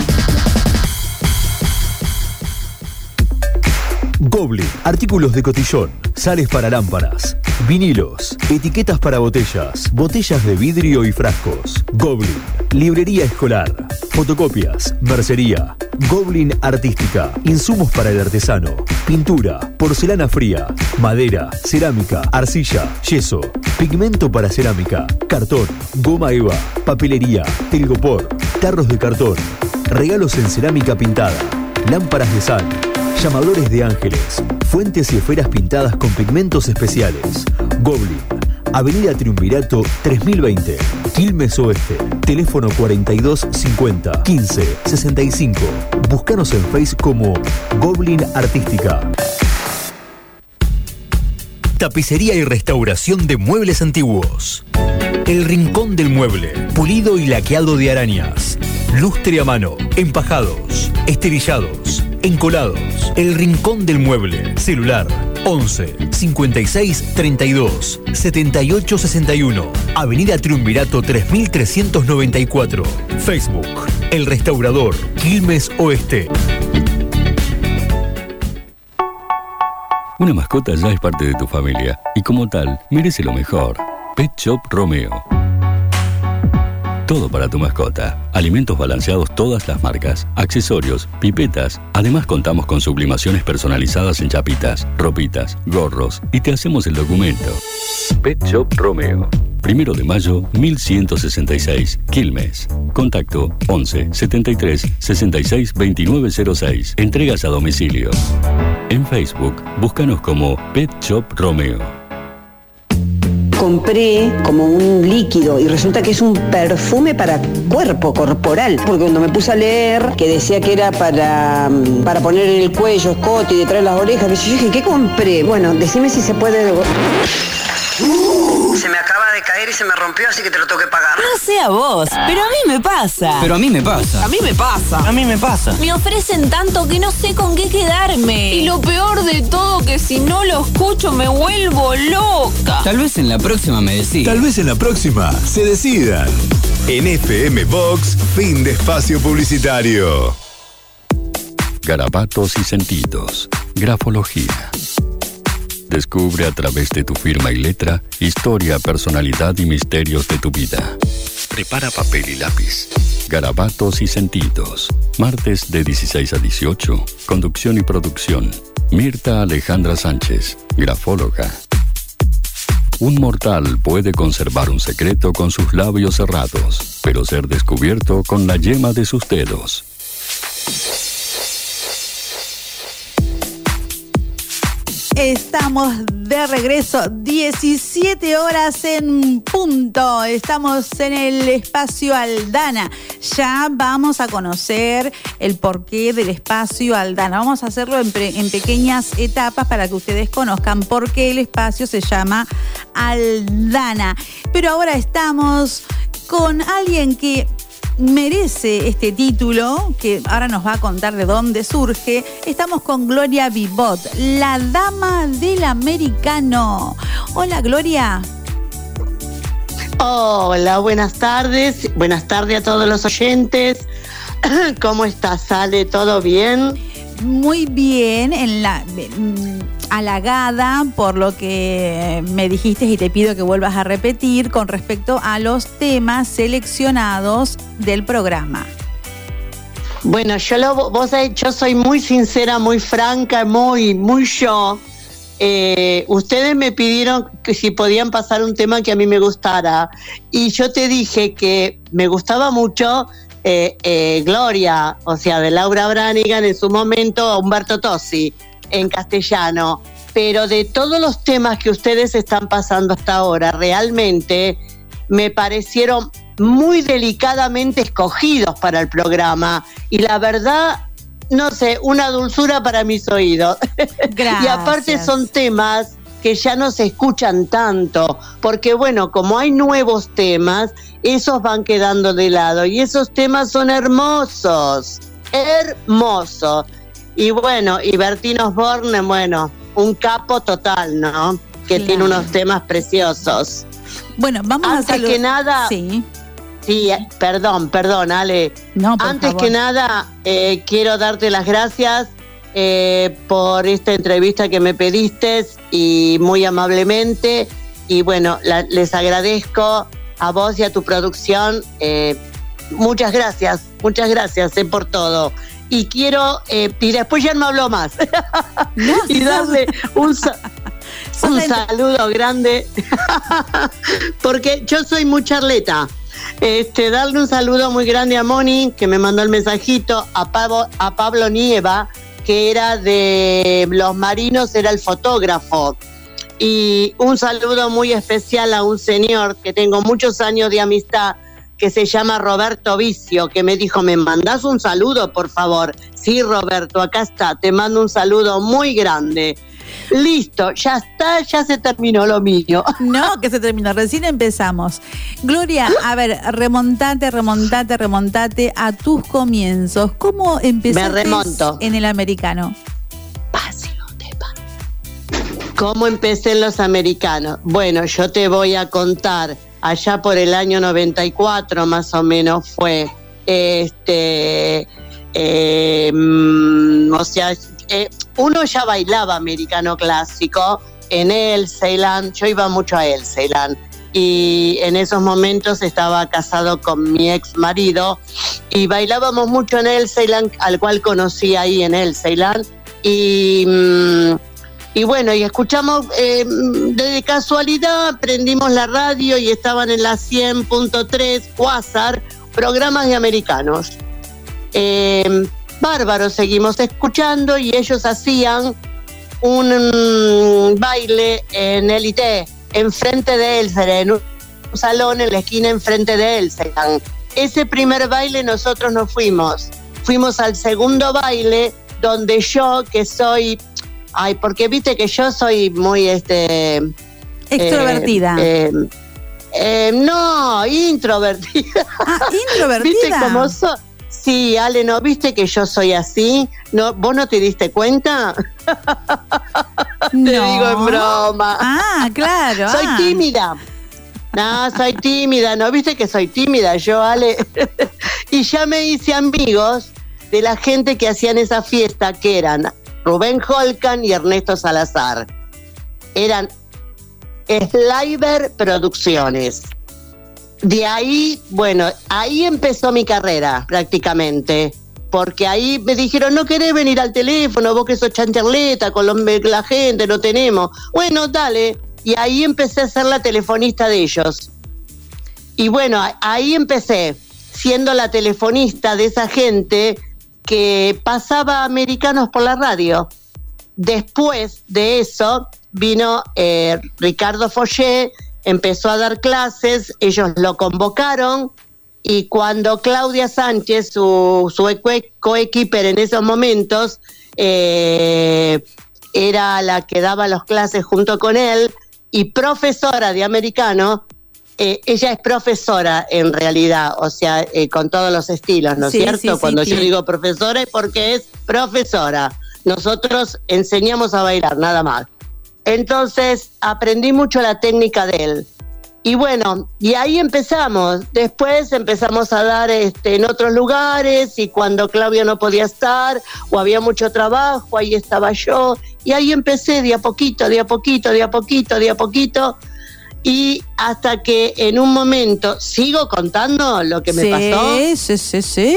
Speaker 15: Goblin, artículos de cotillón, sales para lámparas, vinilos, etiquetas para botellas, botellas de vidrio y frascos. Goblin, librería escolar, fotocopias, mercería. Goblin Artística, insumos para el artesano, pintura, porcelana fría, madera, cerámica, arcilla, yeso, pigmento para cerámica, cartón, goma eva, papelería, telgopor, tarros de cartón, regalos en cerámica pintada, lámparas de sal, llamadores de ángeles, fuentes y esferas pintadas con pigmentos especiales. Goblin, Avenida Triunvirato tres mil veinte, Quilmes Oeste. Teléfono cuarenta y dos cincuenta, quince sesenta y cinco. Búscanos en Face como Goblin Artística. Tapicería y restauración de muebles antiguos. El Rincón del Mueble, pulido y laqueado de arañas. Lustre a mano, empajados, esterillados, encolados. El Rincón del Mueble. Celular once, cincuenta y seis, treinta y dos, setenta y ocho sesenta y uno. Avenida Triunvirato tres mil trescientos noventa y cuatro. Facebook, El Restaurador, Quilmes Oeste.
Speaker 1: Una mascota ya es parte de tu familia y como tal merece lo mejor. Pet Shop Romeo. Todo para tu mascota. Alimentos balanceados todas las marcas, accesorios, pipetas. Además contamos con sublimaciones personalizadas en chapitas, ropitas, gorros y te hacemos el documento. Pet Shop Romeo. Primero de mayo, mil ciento sesenta y seis, Quilmes. Contacto once, setenta y tres, sesenta y seis, veintinueve cero seis. Entregas a domicilio. En Facebook, búscanos como Pet Shop Romeo.
Speaker 16: Compré como un líquido y resulta que es un perfume para cuerpo corporal, porque cuando me puse a leer que decía que era para, para poner en el cuello, escote y detrás de las orejas, yo dije, ¿qué compré? Bueno, decime si se puede devolver. Se me acaba de caer y se me rompió, así que te lo tengo que pagar.
Speaker 10: No sé a vos, pero a mí me pasa.
Speaker 11: Pero a mí me pasa.
Speaker 10: A mí me pasa.
Speaker 13: A mí me pasa.
Speaker 10: Me ofrecen tanto que no sé con qué quedarme. Y lo peor de todo, que si no lo escucho me vuelvo loca.
Speaker 11: Tal vez en la próxima me decida.
Speaker 9: Tal vez en la próxima se decidan. En F M Vox, fin de espacio publicitario.
Speaker 1: Garabatos y sentidos. Grafología. Descubre a través de tu firma y letra historia, personalidad y misterios de tu vida. Prepara papel y lápiz. Garabatos y sentidos. Martes de dieciséis a dieciocho. Conducción y producción. Mirta Alejandra Sánchez, grafóloga. Un mortal puede conservar un secreto con sus labios cerrados, pero ser descubierto con la yema de sus dedos.
Speaker 4: Estamos de regreso, diecisiete horas en punto. Estamos en el espacio Aldana. Ya vamos a conocer el porqué del espacio Aldana. Vamos a hacerlo en, pre- en pequeñas etapas para que ustedes conozcan por qué el espacio se llama Aldana. Pero ahora estamos con alguien que merece este título, que ahora nos va a contar de dónde surge. Estamos con Gloria Vivot, la dama del americano. Hola, Gloria.
Speaker 17: Hola, buenas tardes. Buenas tardes a todos los oyentes. ¿Cómo estás, Ale? ¿Todo bien?
Speaker 4: Muy bien, en la halagada por lo que me dijiste y te pido que vuelvas a repetir con respecto a los temas seleccionados del programa.
Speaker 17: Bueno, yo lo, vos sabés, yo soy muy sincera, muy franca, muy, muy yo. Eh, ustedes me pidieron que si podían pasar un tema que a mí me gustara y yo te dije que me gustaba mucho eh, eh, Gloria, o sea, de Laura Branigan en su momento, Humberto Tozzi en castellano, pero de todos los temas que ustedes están pasando hasta ahora, realmente me parecieron muy delicadamente escogidos para el programa y la verdad, no sé, una dulzura para mis oídos.
Speaker 4: Gracias.
Speaker 17: Y aparte son temas que ya no se escuchan tanto, porque bueno, como hay nuevos temas, esos van quedando de lado y esos temas son hermosos, hermosos. Y bueno, y Bertín Osborne, bueno, un capo total, ¿no? Que claro, tiene unos temas preciosos.
Speaker 4: Bueno, vamos
Speaker 17: Antes
Speaker 4: a salud.
Speaker 17: que nada,
Speaker 4: sí.
Speaker 17: Sí, perdón, perdón, Ale.
Speaker 4: No, por
Speaker 17: Antes
Speaker 4: favor.
Speaker 17: que nada, eh, quiero darte las gracias eh, por esta entrevista que me pediste y muy amablemente. Y bueno, la, les agradezco a vos y a tu producción. Eh, muchas gracias, muchas gracias eh, por todo. Y quiero, eh, y después ya no hablo más, no, y darle un, sa- un saludo grande, porque yo soy muy charleta. Este, darle un saludo muy grande a Moni, que me mandó el mensajito, a Pablo, a Pablo Nieva, que era de Los Marinos, era el fotógrafo. Y un saludo muy especial a un señor que tengo muchos años de amistad, que se llama Roberto Vicio, que me dijo, ¿me mandás un saludo, por favor? Sí, Roberto, acá está, te mando un saludo muy grande. Listo, ya está, ya se terminó lo mío.
Speaker 4: No, que se terminó, recién empezamos. Gloria, a ver, remontate, remontate, remontate a tus comienzos. ¿Cómo empezaste
Speaker 17: Me remonto.
Speaker 4: en el americano?
Speaker 17: ¿Cómo empecé en los americanos? Bueno, yo te voy a contar. Allá por el año noventa y cuatro más o menos fue, este, eh, mm, o sea, eh, uno ya bailaba americano clásico en Elseyland, yo iba mucho a Elseyland y en esos momentos estaba casado con mi ex marido y bailábamos mucho en Elseyland, al cual conocí ahí en Elseyland y... Mm, Y bueno, y escuchamos, eh, de casualidad, prendimos la radio y estaban en la cien punto tres, Quasar, programas de americanos. Eh, bárbaro, seguimos escuchando y ellos hacían un um, baile en Elite, enfrente de Elseyland, en un salón en la esquina enfrente de Elseyland. Ese primer baile nosotros nos fuimos. Fuimos al segundo baile donde yo, que soy... Ay, porque viste que yo soy muy, este...
Speaker 4: Extrovertida.
Speaker 17: Eh, eh, eh, no, introvertida.
Speaker 4: Ah, introvertida.
Speaker 17: ¿Viste cómo soy? Sí, Ale, ¿no viste que yo soy así? ¿No, ¿Vos no te diste cuenta?
Speaker 4: No.
Speaker 17: Te digo en broma.
Speaker 4: Ah, claro.
Speaker 17: Soy
Speaker 4: ah.
Speaker 17: tímida. No, soy tímida. ¿No viste que soy tímida yo, Ale? Y ya me hice amigos de la gente que hacían esa fiesta, que eran Rubén Holcan y Ernesto Salazar. Eran Sliver Producciones. De ahí, bueno, ahí empezó mi carrera prácticamente, porque ahí me dijeron, no querés venir al teléfono, vos que sos chancharleta, con los, la gente, no tenemos. Bueno, dale. Y ahí empecé a ser la telefonista de ellos. Y bueno, ahí empecé, siendo la telefonista de esa gente que pasaba americanos por la radio. después de eso vino eh, Ricardo Follé, empezó a dar clases, ellos lo convocaron, y cuando Claudia Sánchez, su, su coequiper en esos momentos, eh, era la que daba las clases junto con él, y profesora de americano, eh, ella es profesora en realidad, o sea, eh, con todos los estilos, ¿no es
Speaker 4: Sí,
Speaker 17: cierto?
Speaker 4: sí, sí,
Speaker 17: Cuando
Speaker 4: sí.
Speaker 17: yo digo profesora es porque es profesora. Nosotros enseñamos a bailar, nada más. Entonces aprendí mucho la técnica de él. Y bueno, y ahí empezamos. Después empezamos a dar este, en otros lugares, y cuando Claudia no podía estar o había mucho trabajo, ahí estaba yo. Y ahí empecé de a poquito, de a poquito, de a poquito, de a poquito. Y hasta que en un momento, ¿sigo contando lo que me
Speaker 4: sí,
Speaker 17: pasó?
Speaker 4: Sí, sí, sí.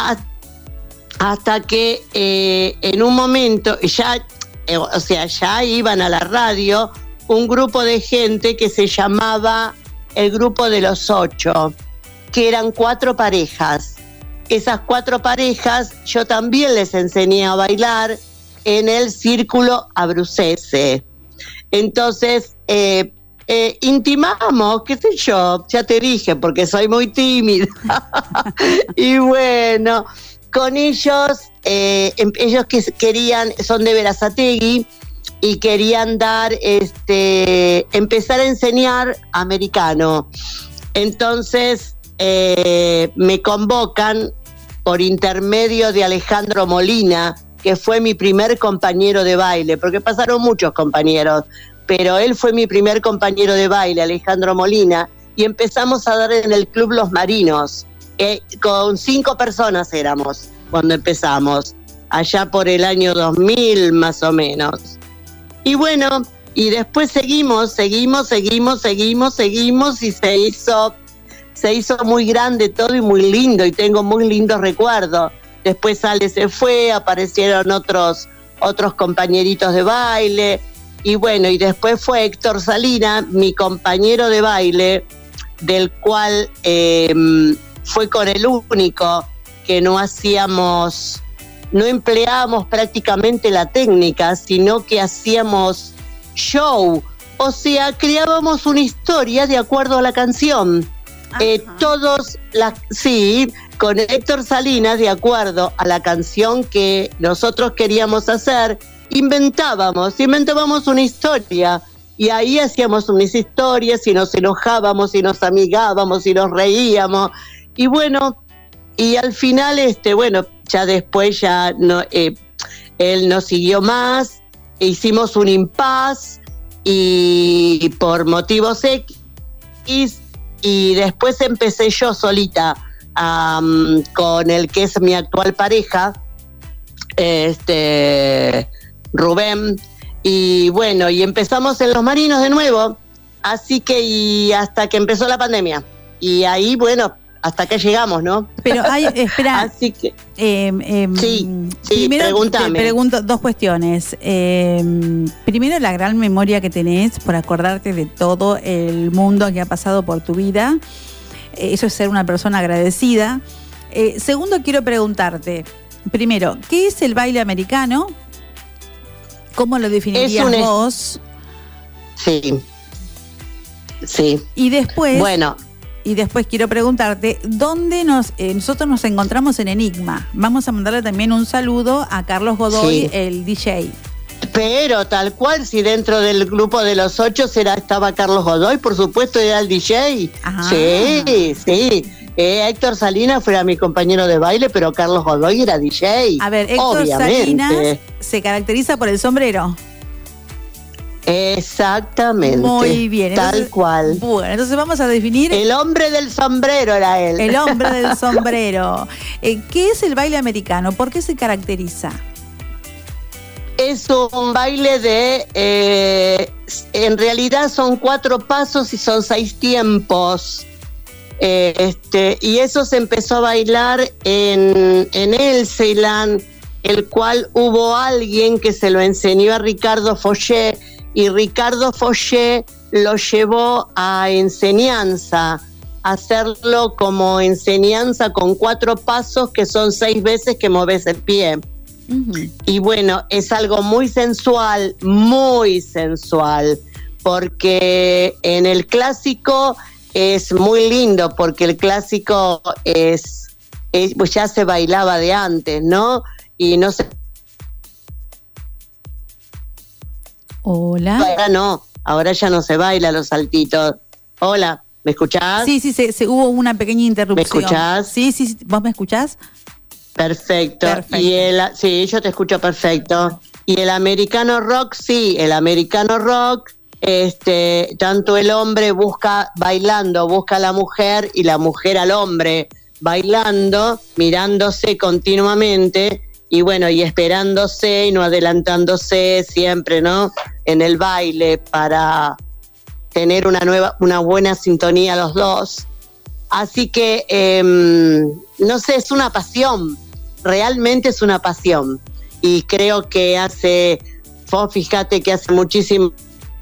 Speaker 17: Hasta que eh, en un momento, ya, eh, o sea, ya iban a la radio un grupo de gente que se llamaba el Grupo de los Ocho, que eran cuatro parejas. Esas cuatro parejas yo también les enseñé a bailar en el Círculo Abruzzese. Entonces, eh, eh, intimamos, qué sé yo, ya te dije, porque soy muy tímida. Y bueno, con ellos, eh, ellos que querían, son de Berazategui, y querían dar, este, empezar a enseñar americano. Entonces eh, me convocan por intermedio de Alejandro Molina, que fue mi primer compañero de baile, porque pasaron muchos compañeros, pero él fue mi primer compañero de baile, Alejandro Molina, y empezamos a dar en el Club Los Marinos, eh, con cinco personas éramos cuando empezamos, allá por el año dos mil más o menos. Y bueno, y después seguimos, seguimos, seguimos, seguimos, seguimos, y se hizo, se hizo muy grande todo y muy lindo, y tengo muy lindos recuerdos. Después Ale se fue, aparecieron otros, otros compañeritos de baile, y bueno, y después fue Héctor Salina, mi compañero de baile, del cual eh, fue con el único que no hacíamos... no empleábamos prácticamente la técnica, sino que hacíamos show, o sea, creábamos una historia de acuerdo a la canción. Eh, todos, la, sí, con Héctor Salinas, de acuerdo a la canción que nosotros queríamos hacer, inventábamos, inventábamos una historia, y ahí hacíamos unas historias, y nos enojábamos, y nos amigábamos, y nos reíamos, y bueno, y al final, este, bueno, ya después ya no, eh, él no siguió más, e hicimos un impas, y por motivos X, y después empecé yo solita um, con el que es mi actual pareja, este Rubén, y bueno, y empezamos en Los Marinos de nuevo, así que y hasta que empezó la pandemia, y ahí bueno, hasta acá llegamos, ¿no?
Speaker 4: Pero hay, espera.
Speaker 17: Así que.
Speaker 4: Eh, eh,
Speaker 17: sí, sí,
Speaker 4: primero
Speaker 17: pregúntame.
Speaker 4: Te pregunto dos cuestiones. Eh, primero, la gran memoria que tenés por acordarte de todo el mundo que ha pasado por tu vida. Eh, eso es ser una persona agradecida. Eh, segundo, quiero preguntarte, primero, ¿qué es el baile americano? ¿Cómo lo definirías
Speaker 17: un
Speaker 4: vos?
Speaker 17: Sí. Sí.
Speaker 4: Y después.
Speaker 17: Bueno.
Speaker 4: Y después quiero preguntarte, ¿dónde nos eh, nosotros nos encontramos en Enigma? Vamos a mandarle también un saludo a Carlos Godoy,
Speaker 17: sí,
Speaker 4: el D J.
Speaker 17: Pero tal cual, si dentro del grupo de los ocho será, estaba Carlos Godoy, por supuesto, era el D J. Ajá. Sí, sí. Eh, Héctor Salinas fue mi compañero de baile, pero Carlos Godoy era D J.
Speaker 4: A ver, Héctor
Speaker 17: obviamente.
Speaker 4: Salinas se caracteriza por el sombrero.
Speaker 17: Exactamente.
Speaker 4: Muy bien.
Speaker 17: Tal
Speaker 4: entonces,
Speaker 17: cual.
Speaker 4: Bueno, entonces vamos a definir...
Speaker 17: El hombre del sombrero era él.
Speaker 4: El hombre del sombrero. Eh, ¿Qué es el baile americano? ¿Por qué se caracteriza?
Speaker 17: Es un baile de... Eh, en realidad son cuatro pasos y son seis tiempos. Eh, este, y eso se empezó a bailar en, en Elseland, el cual hubo alguien que se lo enseñó a Ricardo Follé, y Ricardo Follé lo llevó a enseñanza, hacerlo como enseñanza con cuatro pasos que son seis veces que moves el pie. Uh-huh. Y bueno, es algo muy sensual, muy sensual, porque en el clásico es muy lindo, porque el clásico es, es pues ya se bailaba de antes, ¿no? Y no sé.
Speaker 4: Hola.
Speaker 17: Ahora no, ahora ya no se baila los saltitos. Hola, ¿me escuchás?
Speaker 4: Sí, sí, se, se hubo una pequeña interrupción.
Speaker 17: ¿Me escuchás?
Speaker 4: Sí, sí, sí, ¿vos me escuchás?
Speaker 17: Perfecto.
Speaker 4: Perfecto.
Speaker 17: Y el, sí, yo te escucho perfecto. Y el americano rock, sí, el americano rock, este, tanto el hombre busca bailando, busca a la mujer y la mujer al hombre bailando, mirándose continuamente y bueno, y esperándose y no adelantándose siempre, ¿no? En el baile para tener una nueva, una buena sintonía los dos. Así que, eh, no sé, es una pasión. Realmente es una pasión y creo que hace, vos fíjate que hace muchísimo,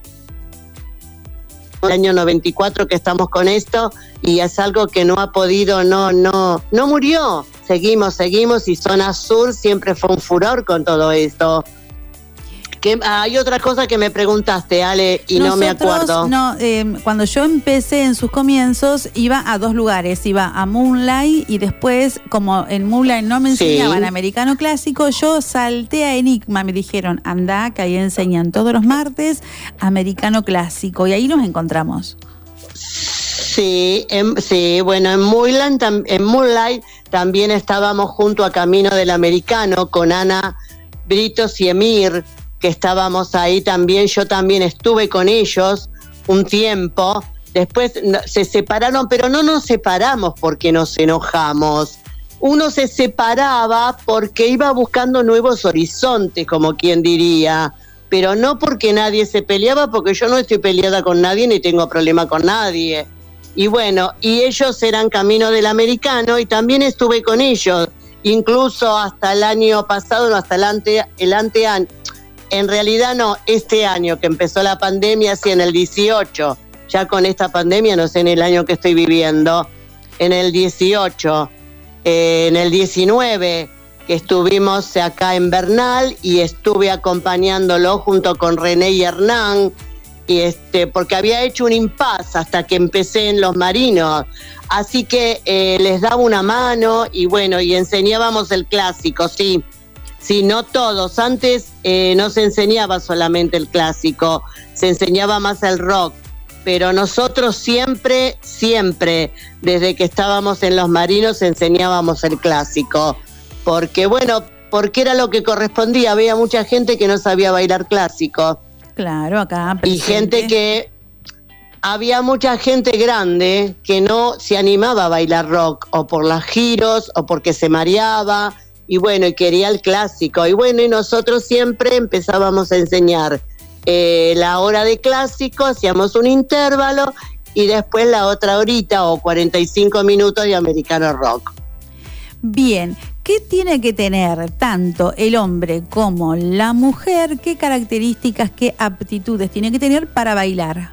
Speaker 17: el año noventa y cuatro que estamos con esto y es algo que no ha podido, no, no, no murió, seguimos, seguimos y Zona Sur siempre fue un furor con todo esto. Que, hay otra cosa que me preguntaste, Ale, y Nosotros, no me acuerdo.
Speaker 4: No, eh, cuando yo empecé en sus comienzos, iba a dos lugares. Iba a Moonlight y después, como en Moonlight no me enseñaban sí. americano clásico, yo salté a Enigma. Me dijeron, anda, que ahí enseñan todos los martes americano clásico. Y ahí nos encontramos.
Speaker 17: Sí, en, sí, bueno, en Moonlight, en Moonlight también estábamos junto a Camino del Americano con Ana Britos y Emir, que estábamos ahí también, yo también estuve con ellos un tiempo, después se separaron, pero no nos separamos porque nos enojamos, uno se separaba porque iba buscando nuevos horizontes, como quien diría, pero no porque nadie se peleaba, porque yo no estoy peleada con nadie ni tengo problema con nadie. Y bueno, y ellos eran Camino del Americano y también estuve con ellos, incluso hasta el año pasado, no, hasta el ante, el anteaño. En realidad no, este año que empezó la pandemia, sí, en el dieciocho, ya con esta pandemia, no sé en el año que estoy viviendo, en el dieciocho, eh, en el diecinueve, que estuvimos acá en Bernal y estuve acompañándolo junto con René y Hernán, y este, porque había hecho un impasse hasta que empecé en Los Marinos, así que eh, les daba una mano y bueno, y enseñábamos el clásico, sí. Sí, no todos. Antes eh, no se enseñaba solamente el clásico, se enseñaba más el rock. Pero nosotros siempre, siempre, desde que estábamos en Los Marinos, enseñábamos el clásico. Porque, bueno, porque era lo que correspondía. Había mucha gente que no sabía bailar clásico.
Speaker 4: Claro, acá presente.
Speaker 17: Y gente que... Había mucha gente grande que no se animaba a bailar rock, o por los giros, o porque se mareaba... Y bueno, y quería el clásico. Y bueno, y nosotros siempre empezábamos a enseñar eh, la hora de clásico, hacíamos un intervalo y después la otra horita o cuarenta y cinco minutos de americano rock.
Speaker 4: Bien, ¿qué tiene que tener tanto el hombre como la mujer? ¿Qué características, qué aptitudes tiene que tener para bailar?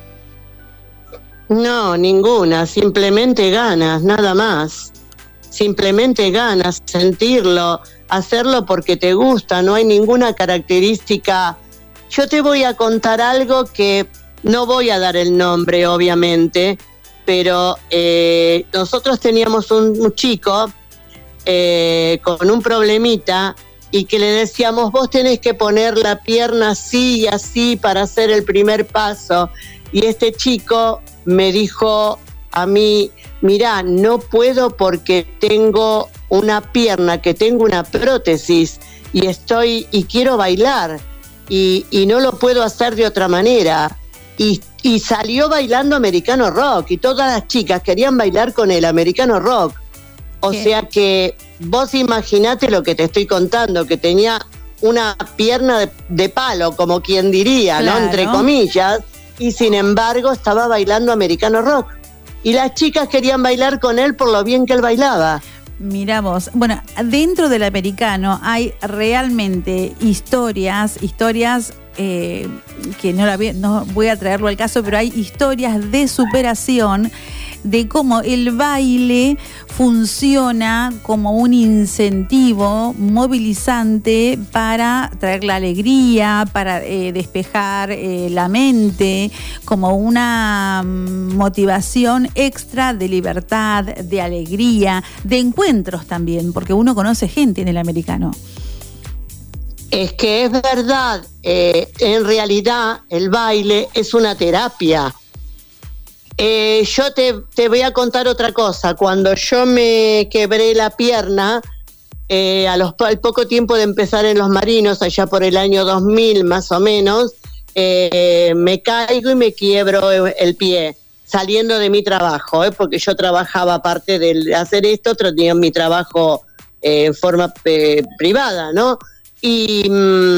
Speaker 17: No, ninguna, simplemente ganas, nada más. Simplemente ganas, sentirlo, hacerlo porque te gusta, no hay ninguna característica. Yo te voy a contar algo que no voy a dar el nombre, obviamente, pero eh, nosotros teníamos un, un chico eh, con un problemita y que le decíamos, vos tenés que poner la pierna así y así para hacer el primer paso. Y este chico me dijo a mí, mirá, no puedo porque tengo una pierna, que tengo una prótesis y estoy y quiero bailar y, y no lo puedo hacer de otra manera. Y, y salió bailando americano rock y todas las chicas querían bailar con el americano rock. O ¿Qué? Sea que vos imaginate lo que te estoy contando, que tenía una pierna de, de palo, como quien diría, claro, ¿no? Entre comillas, y sin embargo estaba bailando americano rock. Y las chicas querían bailar con él por lo bien que él bailaba.
Speaker 4: Mirá vos, bueno, dentro del americano hay realmente historias, historias eh, que no, la voy, no voy a traerlo al caso, pero hay historias de superación de cómo el baile funciona como un incentivo movilizante para traer la alegría, para eh, despejar eh, la mente, como una motivación extra de libertad, de alegría, de encuentros también, porque uno conoce gente en el americano.
Speaker 17: Es que es verdad, eh, en realidad el baile es una terapia. Eh, yo te, te voy a contar otra cosa. Cuando yo me quebré la pierna, eh, a los, al poco tiempo de empezar en los Marinos, allá por el año dos mil más o menos, eh, me caigo y me quiebro el pie, saliendo de mi trabajo, eh, porque yo trabajaba, aparte de hacer esto, tenía mi trabajo eh, en forma eh, privada, ¿no? Y,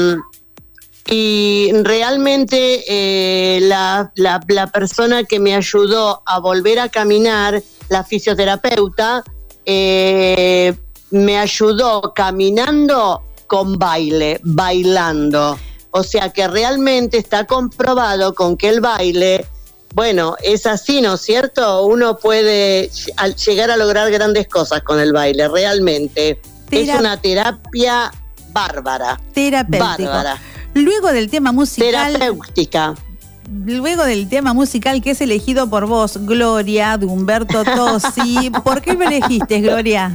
Speaker 17: y realmente eh, la, la, la persona que me ayudó a volver a caminar, la fisioterapeuta, eh, me ayudó caminando con baile, bailando. O sea que realmente está comprobado con que el baile, bueno, es así, ¿no es cierto? Uno puede llegar a lograr grandes cosas con el baile, realmente. Tera- es una terapia bárbara.
Speaker 4: Terapéutico.
Speaker 17: Bárbara.
Speaker 4: Luego del tema musical.
Speaker 17: Terapéutica.
Speaker 4: Luego del tema musical que es elegido por vos, Gloria, de Humberto Tozzi. ¿Por qué lo elegiste, Gloria?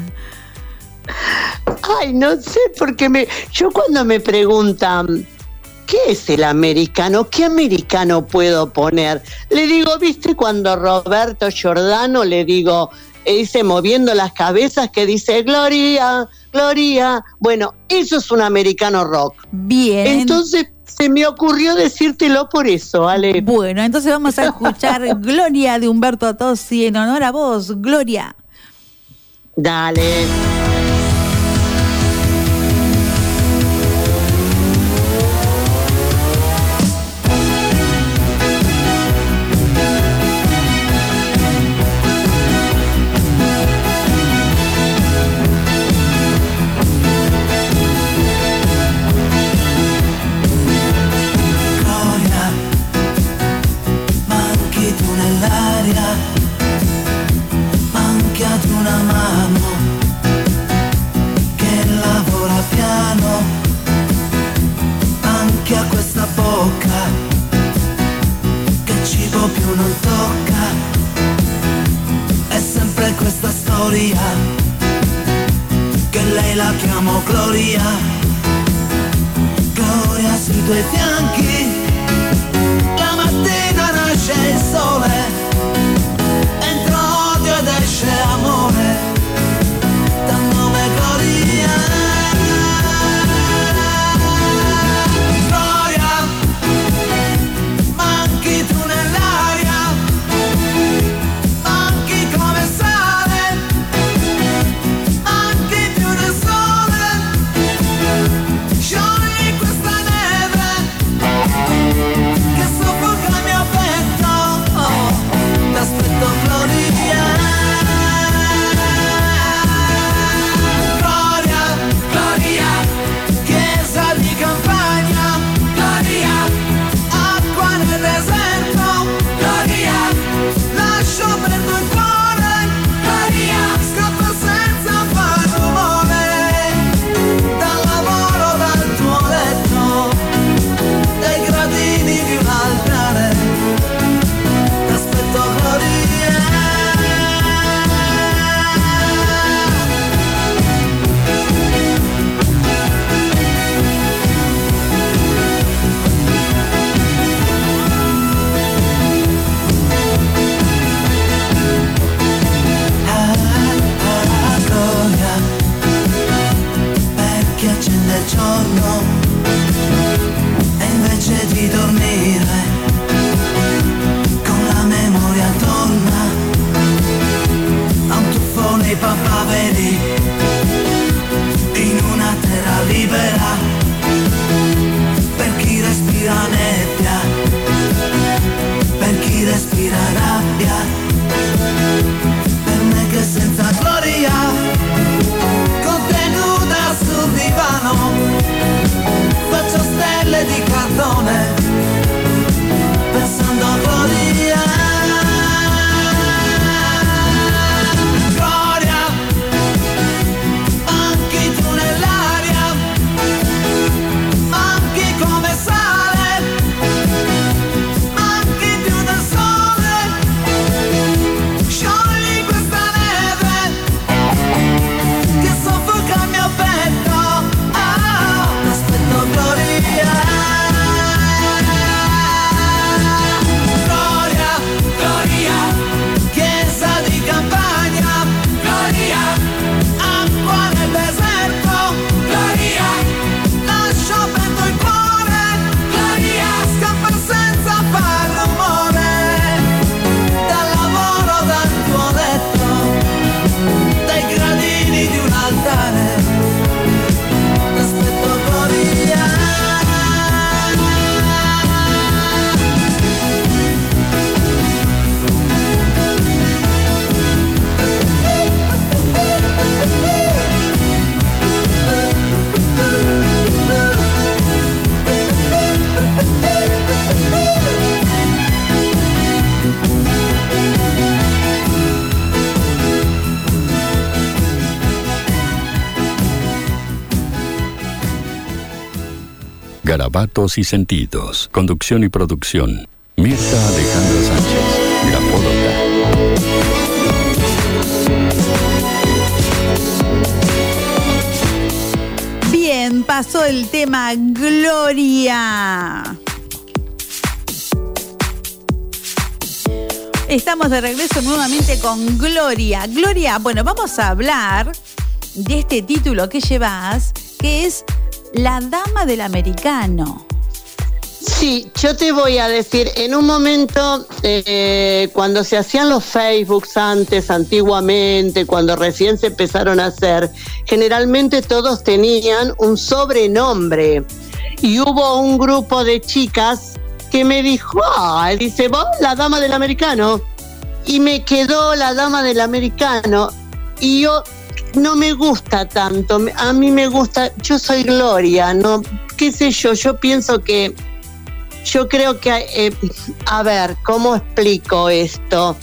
Speaker 17: Ay, no sé, porque me, yo cuando me preguntan ¿qué es el americano? ¿Qué americano puedo poner? Le digo, ¿viste cuando Roberto Giordano le digo, dice moviendo las cabezas, que dice Gloria, Gloria? Bueno, eso es un americano rock.
Speaker 4: Bien.
Speaker 17: Entonces se me ocurrió decírtelo por eso, Ale.
Speaker 4: Bueno, entonces vamos a escuchar Gloria de Humberto Tozzi en honor a vos, Gloria.
Speaker 17: Dale.
Speaker 5: Non tocca, è sempre questa storia, che lei la chiamo Gloria, Gloria sui tuoi fianchi, la mattina nasce il sole, entra odio ed esce amore, dal nome Gloria. Papaveri in una terra libera, per chi respira nebbia, per chi respira rabbia, per me che senza gloria, contenuta sul divano, faccio stelle di cartone, pensando a gloria.
Speaker 1: Garabatos y sentidos. Conducción y producción. Mirta Alejandra Sánchez, grafóloga.
Speaker 4: Bien, pasó el tema Gloria. Estamos de regreso nuevamente con Gloria. Gloria, bueno, vamos a hablar de este título que llevas, que es La Dama del Americano.
Speaker 17: Sí, yo te voy a decir, en un momento, eh, cuando se hacían los Facebooks antes, antiguamente, cuando recién se empezaron a hacer, generalmente todos tenían un sobrenombre. Y hubo un grupo de chicas que me dijo, ah, dice, vos, la Dama del Americano. Y me quedó la Dama del Americano. Y yo, no me gusta tanto, a mí me gusta, yo soy Gloria, ¿no? ¿Qué sé yo? Yo pienso que, yo creo que, eh, a ver, ¿cómo explico esto?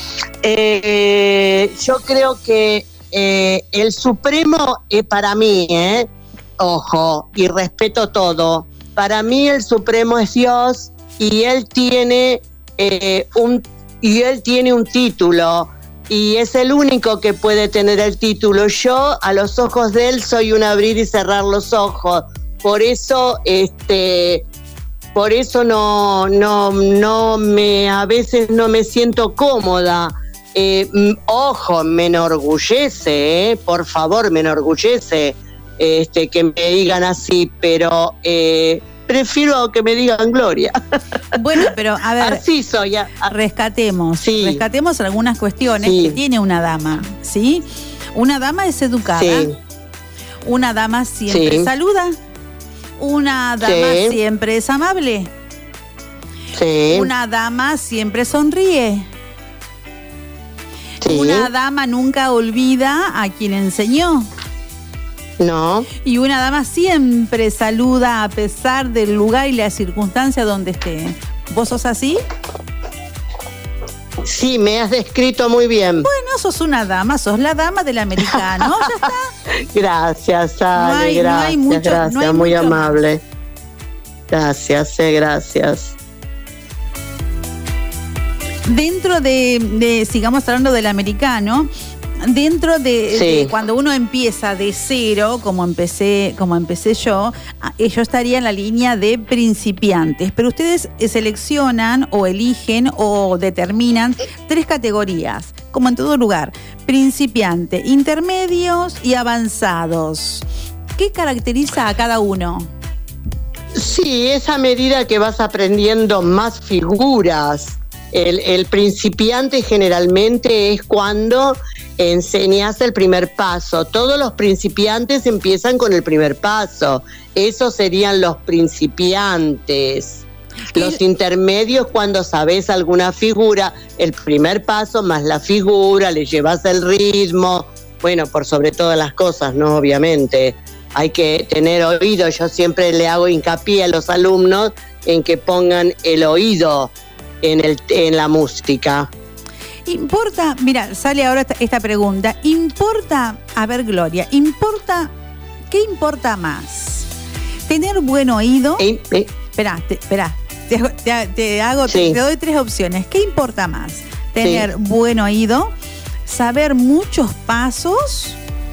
Speaker 17: Eh, yo creo que eh, el Supremo, eh, para mí, eh, ojo, y respeto todo, para mí el Supremo es Dios y él tiene eh, un y él tiene un título y es el único que puede tener el título. Yo, a los ojos de él, soy un abrir y cerrar los ojos. Por eso, este, por eso no, no, no me, a veces no me siento cómoda. Eh, ojo, me enorgullece, eh, por favor, me enorgullece este, que me digan así, pero eh, prefiero que me digan Gloria.
Speaker 4: Bueno, pero a ver,
Speaker 17: así soy. A, a,
Speaker 4: rescatemos,
Speaker 17: sí.
Speaker 4: rescatemos algunas cuestiones
Speaker 17: sí.
Speaker 4: que tiene una dama, ¿sí? Una dama es educada, sí. Una dama siempre sí. saluda, una dama sí. siempre es amable,
Speaker 17: sí.
Speaker 4: una dama siempre sonríe, sí. una dama nunca olvida a quien enseñó.
Speaker 17: No.
Speaker 4: Y una dama siempre saluda a pesar del lugar y la circunstancia donde esté. ¿Vos sos así?
Speaker 17: Sí, me has descrito muy bien.
Speaker 4: Bueno, sos una dama, sos la dama del americano, ya está.
Speaker 17: Gracias, Ale,
Speaker 4: no hay,
Speaker 17: gracias,
Speaker 4: no hay mucho,
Speaker 17: gracias,
Speaker 4: no hay
Speaker 17: muy
Speaker 4: mucho
Speaker 17: amable.
Speaker 4: Más.
Speaker 17: Gracias, eh, gracias.
Speaker 4: Dentro de, de, sigamos hablando del americano, dentro de,
Speaker 17: sí.
Speaker 4: de cuando uno empieza de cero, como empecé, como empecé yo, yo estaría en la línea de principiantes. Pero ustedes seleccionan o eligen o determinan tres categorías, como en todo lugar: principiante, intermedios y avanzados. ¿Qué caracteriza a cada uno?
Speaker 17: Sí, es a medida que vas aprendiendo más figuras. El, el principiante generalmente es cuando enseñas el primer paso. Todos los principiantes empiezan con el primer paso. Esos serían los principiantes. Los intermedios, cuando sabes alguna figura, el primer paso más la figura, le llevas el ritmo. Bueno, por sobre todas las cosas, ¿no? Obviamente. Hay que tener oído. Yo siempre le hago hincapié a los alumnos en que pongan el oído en, el, en la música.
Speaker 4: ¿Importa? Mira, sale ahora esta, esta pregunta. ¿Importa, a ver, Gloria, importa, qué importa más? ¿Tener buen oído?
Speaker 17: Eh, eh.
Speaker 4: Esperá, te, esperá, te, te, te hago,
Speaker 17: sí.
Speaker 4: te, te doy tres opciones. ¿Qué importa más? ¿Tener
Speaker 17: sí.
Speaker 4: buen oído? ¿Saber muchos pasos?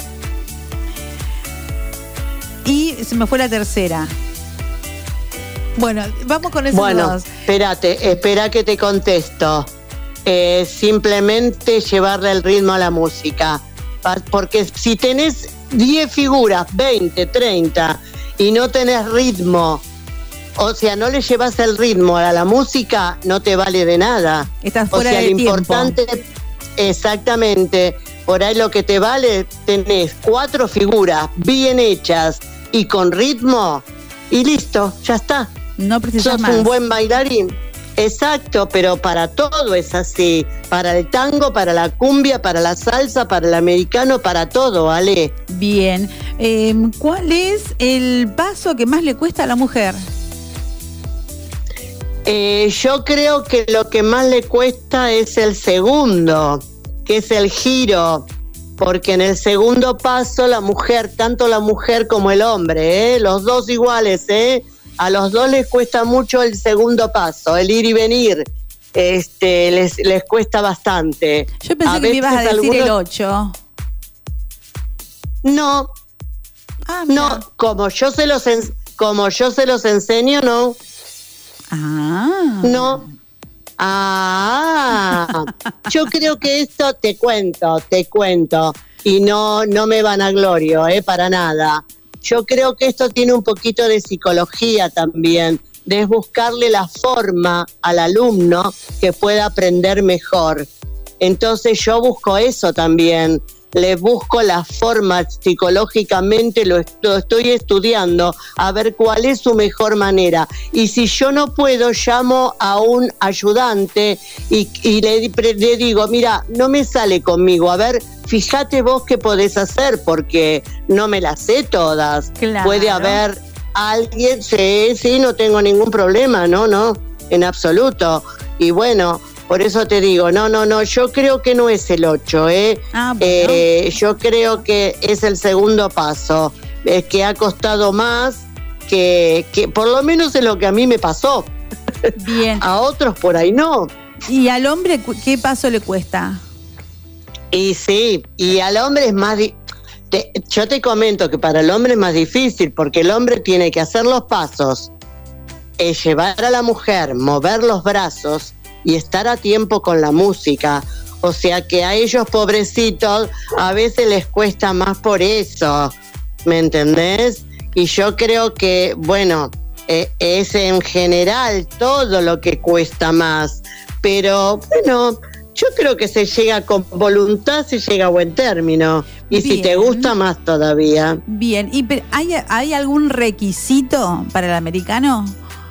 Speaker 4: Y se me fue la tercera. Bueno, vamos con esos
Speaker 17: bueno,
Speaker 4: dos.
Speaker 17: Espérate, espera que te contesto. Eh, simplemente llevarle el ritmo a la música. Porque si tenés diez figuras, veinte, treinta, y no tenés ritmo, o sea, no le llevas el ritmo a la música, no te vale de nada.
Speaker 4: Estás fuera
Speaker 17: o sea,
Speaker 4: de
Speaker 17: lo
Speaker 4: tiempo.
Speaker 17: Importante, exactamente, por ahí lo que te vale, tenés cuatro figuras bien hechas y con ritmo, y listo, ya está.
Speaker 4: No precisas
Speaker 17: Sos
Speaker 4: más.
Speaker 17: un buen bailarín. Exacto, pero para todo es así. Para el tango, para la cumbia, para la salsa, para el americano, para todo, Ale.
Speaker 4: Bien. Eh, ¿Cuál es el paso que más le cuesta a la mujer?
Speaker 17: Eh, yo creo que lo que más le cuesta es el segundo, que es el giro. Porque en el segundo paso la mujer, tanto la mujer como el hombre, ¿eh? Los dos iguales, ¿eh? A los dos les cuesta mucho el segundo paso, el ir y venir. Este, les, les cuesta bastante.
Speaker 4: Yo pensé
Speaker 17: a
Speaker 4: que me ibas a decir
Speaker 17: algunos...
Speaker 4: el ocho.
Speaker 17: No,
Speaker 4: ah,
Speaker 17: no, como yo se los en... como yo se los enseño, no.
Speaker 4: Ah.
Speaker 17: No. Ah. Yo creo que esto te cuento, te cuento. Y no, no me vanaglorio, eh, para nada. Yo creo que esto tiene un poquito de psicología también, de buscarle la forma al alumno que pueda aprender mejor. Entonces yo busco eso también, le busco la forma psicológicamente, lo, lo estoy estudiando, a ver cuál es su mejor manera. Y si yo no puedo, llamo a un ayudante y, y le, le digo, mira, no me sale conmigo, a ver, fíjate vos qué podés hacer, porque no me las sé todas.
Speaker 4: Claro.
Speaker 17: Puede haber alguien, sí, sí, no tengo ningún problema, no, no, en absoluto. Y bueno, por eso te digo, no, no, no, yo creo que no es el ocho, ¿eh?
Speaker 4: Ah, bueno.
Speaker 17: eh yo creo que es el segundo paso, es que ha costado más que, que por lo menos es lo que a mí me pasó.
Speaker 4: Bien.
Speaker 17: A otros por ahí no.
Speaker 4: ¿Y al hombre qué paso le cuesta?
Speaker 17: Y sí, y al hombre es más... Di- te, yo te comento que para el hombre es más difícil, porque el hombre tiene que hacer los pasos, es llevar a la mujer, mover los brazos y estar a tiempo con la música. O sea que a ellos, pobrecitos, a veces les cuesta más por eso, ¿me entendés? Y yo creo que, bueno, eh, es en general todo lo que cuesta más, pero bueno... Yo creo que se llega con voluntad, se llega a buen término. Y
Speaker 4: Bien.
Speaker 17: Si te gusta, más todavía.
Speaker 4: Bien, ¿y pero hay, hay algún requisito para el americano?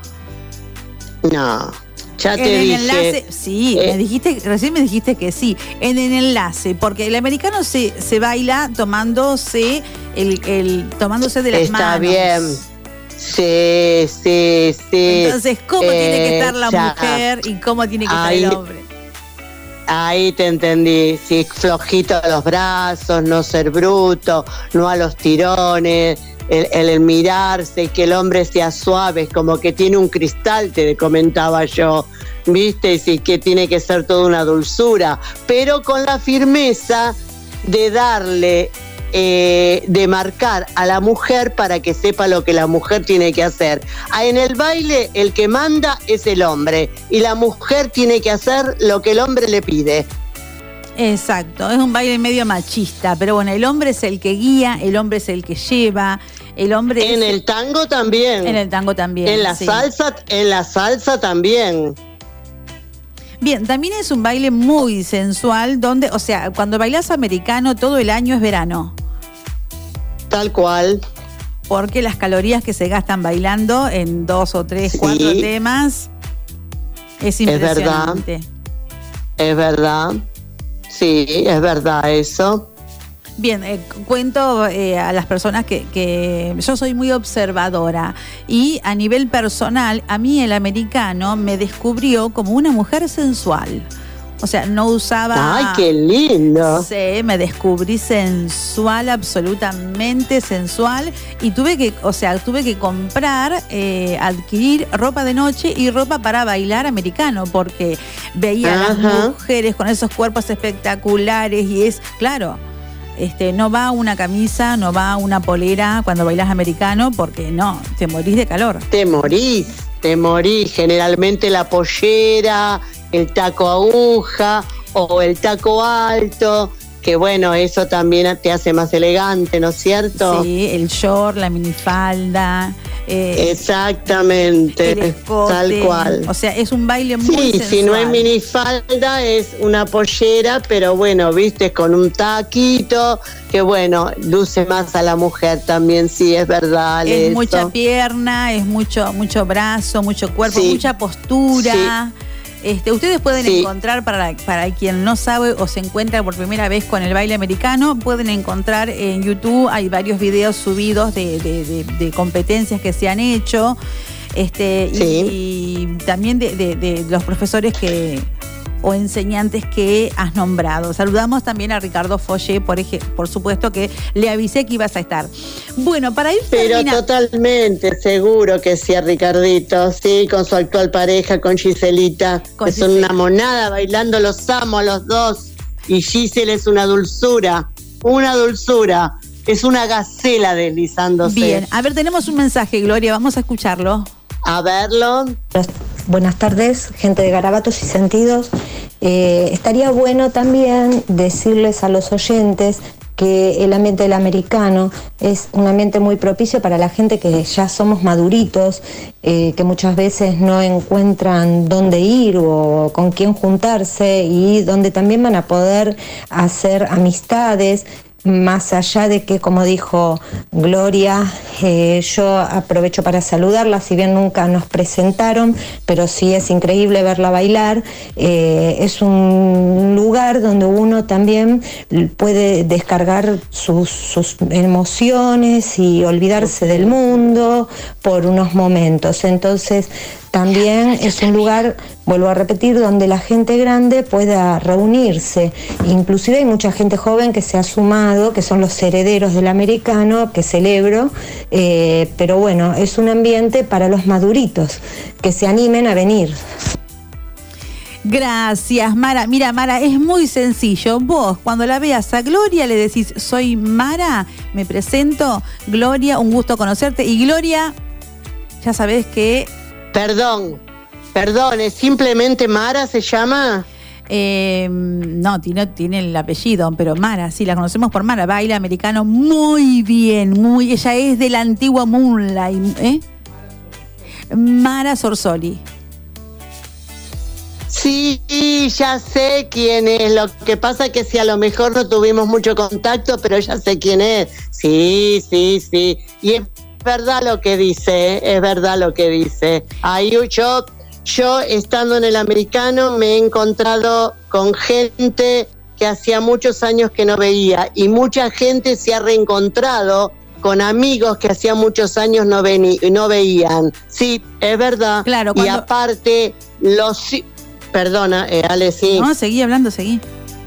Speaker 17: No, ya
Speaker 4: en
Speaker 17: te
Speaker 4: el
Speaker 17: dije.
Speaker 4: enlace, sí,
Speaker 17: eh,
Speaker 4: me dijiste, recién me dijiste que sí. En el enlace, porque el americano se, se baila tomándose el, el tomándose de las
Speaker 17: está
Speaker 4: manos.
Speaker 17: bien. Sí, sí, sí.
Speaker 4: Entonces, ¿cómo
Speaker 17: Eh,
Speaker 4: tiene que estar la
Speaker 17: ya.
Speaker 4: mujer y cómo tiene que
Speaker 17: Ahí-
Speaker 4: estar el hombre?
Speaker 17: Ahí te entendí, sí, flojito los brazos, no ser bruto, no a los tirones, el, el mirarse, que el hombre sea suave, como que tiene un cristal, te comentaba yo, viste, sí, que tiene que ser toda una dulzura, pero con la firmeza de darle, eh, de marcar a la mujer para que sepa lo que la mujer tiene que hacer. Ah, en el baile el que manda es el hombre y la mujer tiene que hacer lo que el hombre le pide.
Speaker 4: Exacto, es un baile medio machista, pero bueno, el hombre es el que guía, el hombre es el que lleva, el hombre
Speaker 17: En
Speaker 4: es
Speaker 17: el tango también.
Speaker 4: En el tango también.
Speaker 17: En la
Speaker 4: sí.
Speaker 17: salsa, en la salsa también.
Speaker 4: Bien, también es un baile muy sensual, donde, o sea, cuando bailas americano todo el año es verano.
Speaker 17: Tal cual.
Speaker 4: Porque las calorías que se gastan bailando en dos o tres,
Speaker 17: Sí.
Speaker 4: cuatro temas es impresionante.
Speaker 17: Es verdad. Sí, es verdad eso.
Speaker 4: Bien, eh, cuento eh, a las personas que, que yo soy muy observadora y a nivel personal, a mí el americano me descubrió como una mujer sensual. O sea, no usaba...
Speaker 17: ¡Ay, qué lindo!
Speaker 4: Sí, me descubrí sensual, absolutamente sensual, y tuve que, o sea, tuve que comprar, eh, adquirir ropa de noche y ropa para bailar americano, porque veía a las
Speaker 17: Ajá.
Speaker 4: mujeres con esos cuerpos espectaculares y es, claro, este, no va una camisa, no va una polera cuando bailas americano, porque no, te morís de calor.
Speaker 17: Te morís, te morís. Generalmente la pollera, el taco aguja o el taco alto, que bueno, eso también te hace más elegante, ¿no es cierto?
Speaker 4: Sí, el short, la minifalda. Eh,
Speaker 17: Exactamente,
Speaker 4: el escote,
Speaker 17: tal cual.
Speaker 4: O sea, es un baile muy
Speaker 17: Sí,
Speaker 4: sensual.
Speaker 17: si no es minifalda, es una pollera, pero bueno, viste, con un taquito, que bueno, luce más a la mujer también, sí, es verdad.
Speaker 4: Es
Speaker 17: eso.
Speaker 4: mucha pierna, es mucho, mucho brazo, mucho cuerpo,
Speaker 17: Sí.
Speaker 4: mucha postura. Este, ustedes pueden
Speaker 17: Sí.
Speaker 4: encontrar, para, para quien no sabe o se encuentra por primera vez con el baile americano, pueden encontrar en YouTube, hay varios videos subidos de, de, de, de competencias que se han hecho, este,
Speaker 17: Sí.
Speaker 4: y, y también de, de, de los profesores que, o enseñantes que has nombrado. Saludamos también a Ricardo Follé, por, eje, por supuesto que le avisé que ibas a estar. Bueno, para ir
Speaker 17: Pero
Speaker 4: termina...
Speaker 17: totalmente, seguro que sí, a Ricardito, sí, con su actual pareja, con Giselita, con que Gisela. Son una monada bailando, los amo a los dos. Y Gisela es una dulzura, una dulzura, es una gacela deslizándose.
Speaker 4: Bien, a ver, tenemos un mensaje, Gloria, vamos a escucharlo.
Speaker 17: A verlo.
Speaker 18: Buenas tardes, gente de Garabatos y Sentidos. Eh, estaría bueno también decirles a los oyentes que el ambiente del americano es un ambiente muy propicio para la gente que ya somos maduritos, eh, que muchas veces no encuentran dónde ir o con quién juntarse, y donde también van a poder hacer amistades, más allá de que, como dijo Gloria, eh, yo aprovecho para saludarla, si bien nunca nos presentaron, pero sí es increíble verla bailar. Eh, es un lugar donde uno también puede descargar sus, sus emociones y olvidarse del mundo por unos momentos. Entonces, también es un lugar, vuelvo a repetir, donde la gente grande pueda reunirse. Inclusive hay mucha gente joven que se ha sumado, que son los herederos del americano, que celebro, eh, pero bueno, es un ambiente para los maduritos, que se animen a venir.
Speaker 4: Gracias, Mara. Mira, Mara, es muy sencillo. Vos, cuando la veas a Gloria, le decís, soy Mara, me presento, Gloria, un gusto conocerte. Y Gloria, ya sabés que...
Speaker 17: Perdón, perdón, ¿es simplemente Mara se llama?
Speaker 4: Eh, no, tiene, tiene el apellido, pero Mara, sí, la conocemos por Mara, baila americano muy bien, muy, ella es de la antigua Moonlight, ¿eh? Mara Sorsoli.
Speaker 17: Sí, ya sé quién es, lo que pasa es que si a lo mejor no tuvimos mucho contacto, pero ya sé quién es, sí, sí, sí, y es verdad lo que dice, es verdad lo que dice. Ahí yo, yo estando en el americano me he encontrado con gente que hacía muchos años que no veía, y mucha gente se ha reencontrado con amigos que hacía muchos años no, vení, no veían. Sí, es verdad.
Speaker 4: Claro, cuando...
Speaker 17: Y aparte, los... Perdona, eh, Ale, sí.
Speaker 4: No, seguí hablando, seguí.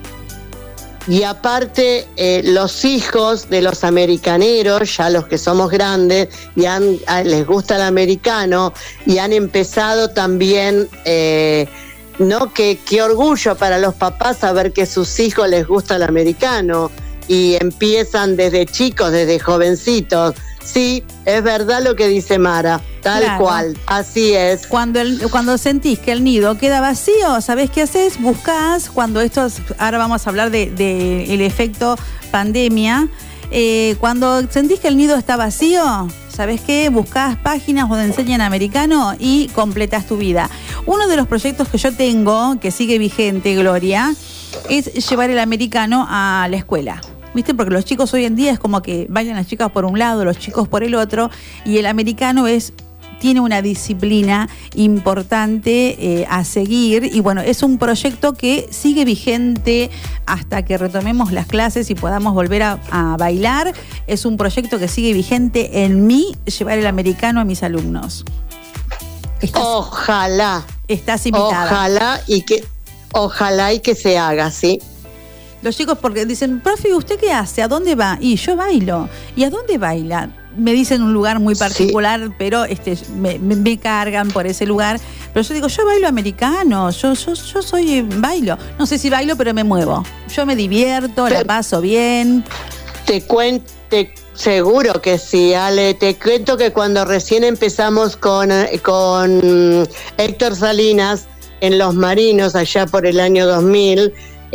Speaker 17: Y aparte, eh, los hijos de los americaneros, ya los que somos grandes, y han, a, les gusta el americano, y han empezado también, eh, ¿no? Qué, qué orgullo para los papás saber que a sus hijos les gusta el americano, y empiezan desde chicos, desde jovencitos. Sí, es verdad lo que dice Mara, tal claro. cual, así es.
Speaker 4: Cuando el, cuando sentís que el nido queda vacío, ¿sabés qué haces? Buscás, cuando esto, ahora vamos a hablar de, de el efecto pandemia, eh, cuando sentís que el nido está vacío, ¿sabés qué? Buscás páginas donde enseñan americano y completás tu vida. Uno de los proyectos que yo tengo, que sigue vigente, Gloria, es llevar el americano a la escuela. ¿Viste? Porque los chicos hoy en día es como que vayan las chicas por un lado, los chicos por el otro, y el americano es tiene una disciplina importante eh, a seguir, y bueno, es un proyecto que sigue vigente hasta que retomemos las clases y podamos volver a, a bailar. Es un proyecto que sigue vigente en mí, llevar el americano a mis alumnos.
Speaker 17: Estás, ojalá.
Speaker 4: Estás invitada.
Speaker 17: Ojalá y que, ojalá y que se haga, ¿sí?
Speaker 4: Los chicos porque dicen, profe, ¿usted qué hace? ¿A dónde va? Y yo bailo. ¿Y a dónde baila? Me dicen un lugar muy particular, sí. pero este, me, me cargan por ese lugar. Pero yo digo, yo bailo americano, yo, yo, yo soy bailo. No sé si bailo, pero me muevo. Yo me divierto, pero la paso bien.
Speaker 17: Te cuento, seguro que sí, Ale. Te cuento que cuando recién empezamos con, con Héctor Salinas en Los Marinos, allá por el año dos mil,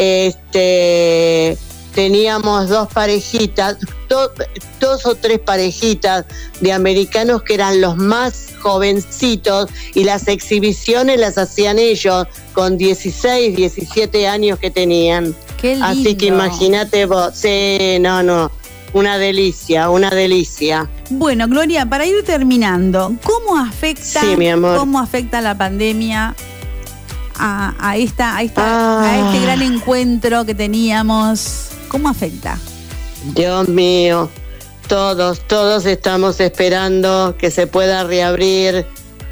Speaker 17: Este, teníamos dos parejitas, do, dos o tres parejitas de americanos que eran los más jovencitos, y las exhibiciones las hacían ellos con dieciséis, diecisiete años que tenían.
Speaker 4: Qué lindo.
Speaker 17: Así que imagínate vos, sí, no, no, una delicia, una delicia.
Speaker 4: Bueno, Gloria, para ir terminando, ¿cómo afecta,
Speaker 17: sí, mi amor.
Speaker 4: cómo afecta la pandemia A, a, esta, a, esta, ah. a este gran encuentro que teníamos? ¿Cómo afecta?
Speaker 17: Dios mío, todos, todos estamos esperando que se pueda reabrir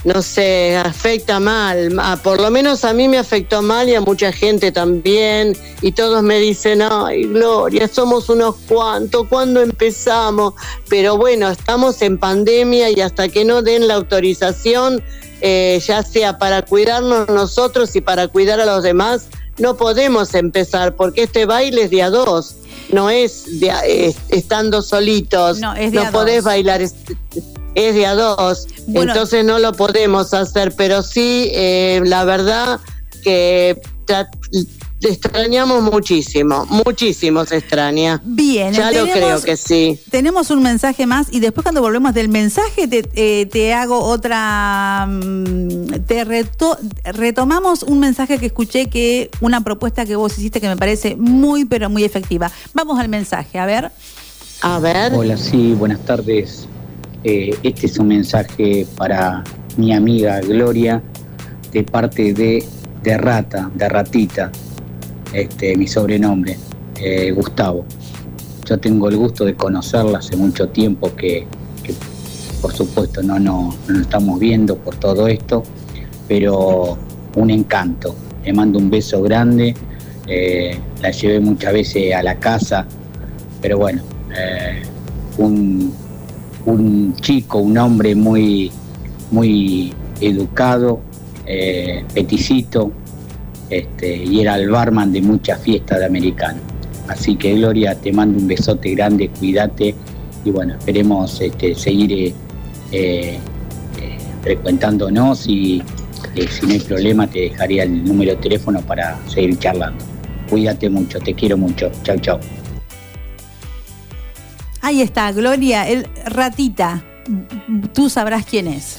Speaker 17: no sé, afecta mal. A, por lo menos a mí me afectó mal y a mucha gente también. Y todos me dicen, ay, Gloria, somos unos cuantos, ¿cuándo empezamos? Pero bueno, estamos en pandemia y hasta que no den la autorización, eh, ya sea para cuidarnos nosotros y para cuidar a los demás, no podemos empezar, porque este baile es de a dos. No es de, eh, estando solitos,
Speaker 4: no, es de
Speaker 17: no podés dos. bailar, es, es de a dos, bueno, entonces no lo podemos hacer, pero sí, eh, la verdad que tra- te extrañamos muchísimo, muchísimo se extraña.
Speaker 4: Bien,
Speaker 17: ya tenemos, lo creo que sí.
Speaker 4: Tenemos un mensaje más y después cuando volvemos del mensaje te, eh, te hago otra, te reto, retomamos un mensaje que escuché, que una propuesta que vos hiciste que me parece muy pero muy efectiva. Vamos al mensaje, a ver.
Speaker 17: A ver.
Speaker 19: Hola, sí, buenas tardes. Eh, este es un mensaje para mi amiga Gloria de parte de, de Rata, de Ratita. Este, mi sobrenombre, eh, Gustavo. Yo tengo el gusto de conocerla hace mucho tiempo que, que por supuesto no, no, no nos estamos viendo por todo esto, pero un encanto. Le mando un beso grande, eh, la llevé muchas veces a la casa, pero bueno, eh, un, un chico, un hombre muy, muy educado, eh, peticito, Este, y era el barman de muchas fiestas de americano. Así que Gloria, te mando un besote grande, cuídate y bueno, esperemos este, seguir eh, eh, frecuentándonos y eh, si no hay problema te dejaría el número de teléfono para seguir charlando. Cuídate mucho, te quiero mucho. Chau, chau.
Speaker 4: Ahí está, Gloria, el Ratita. Tú sabrás quién es.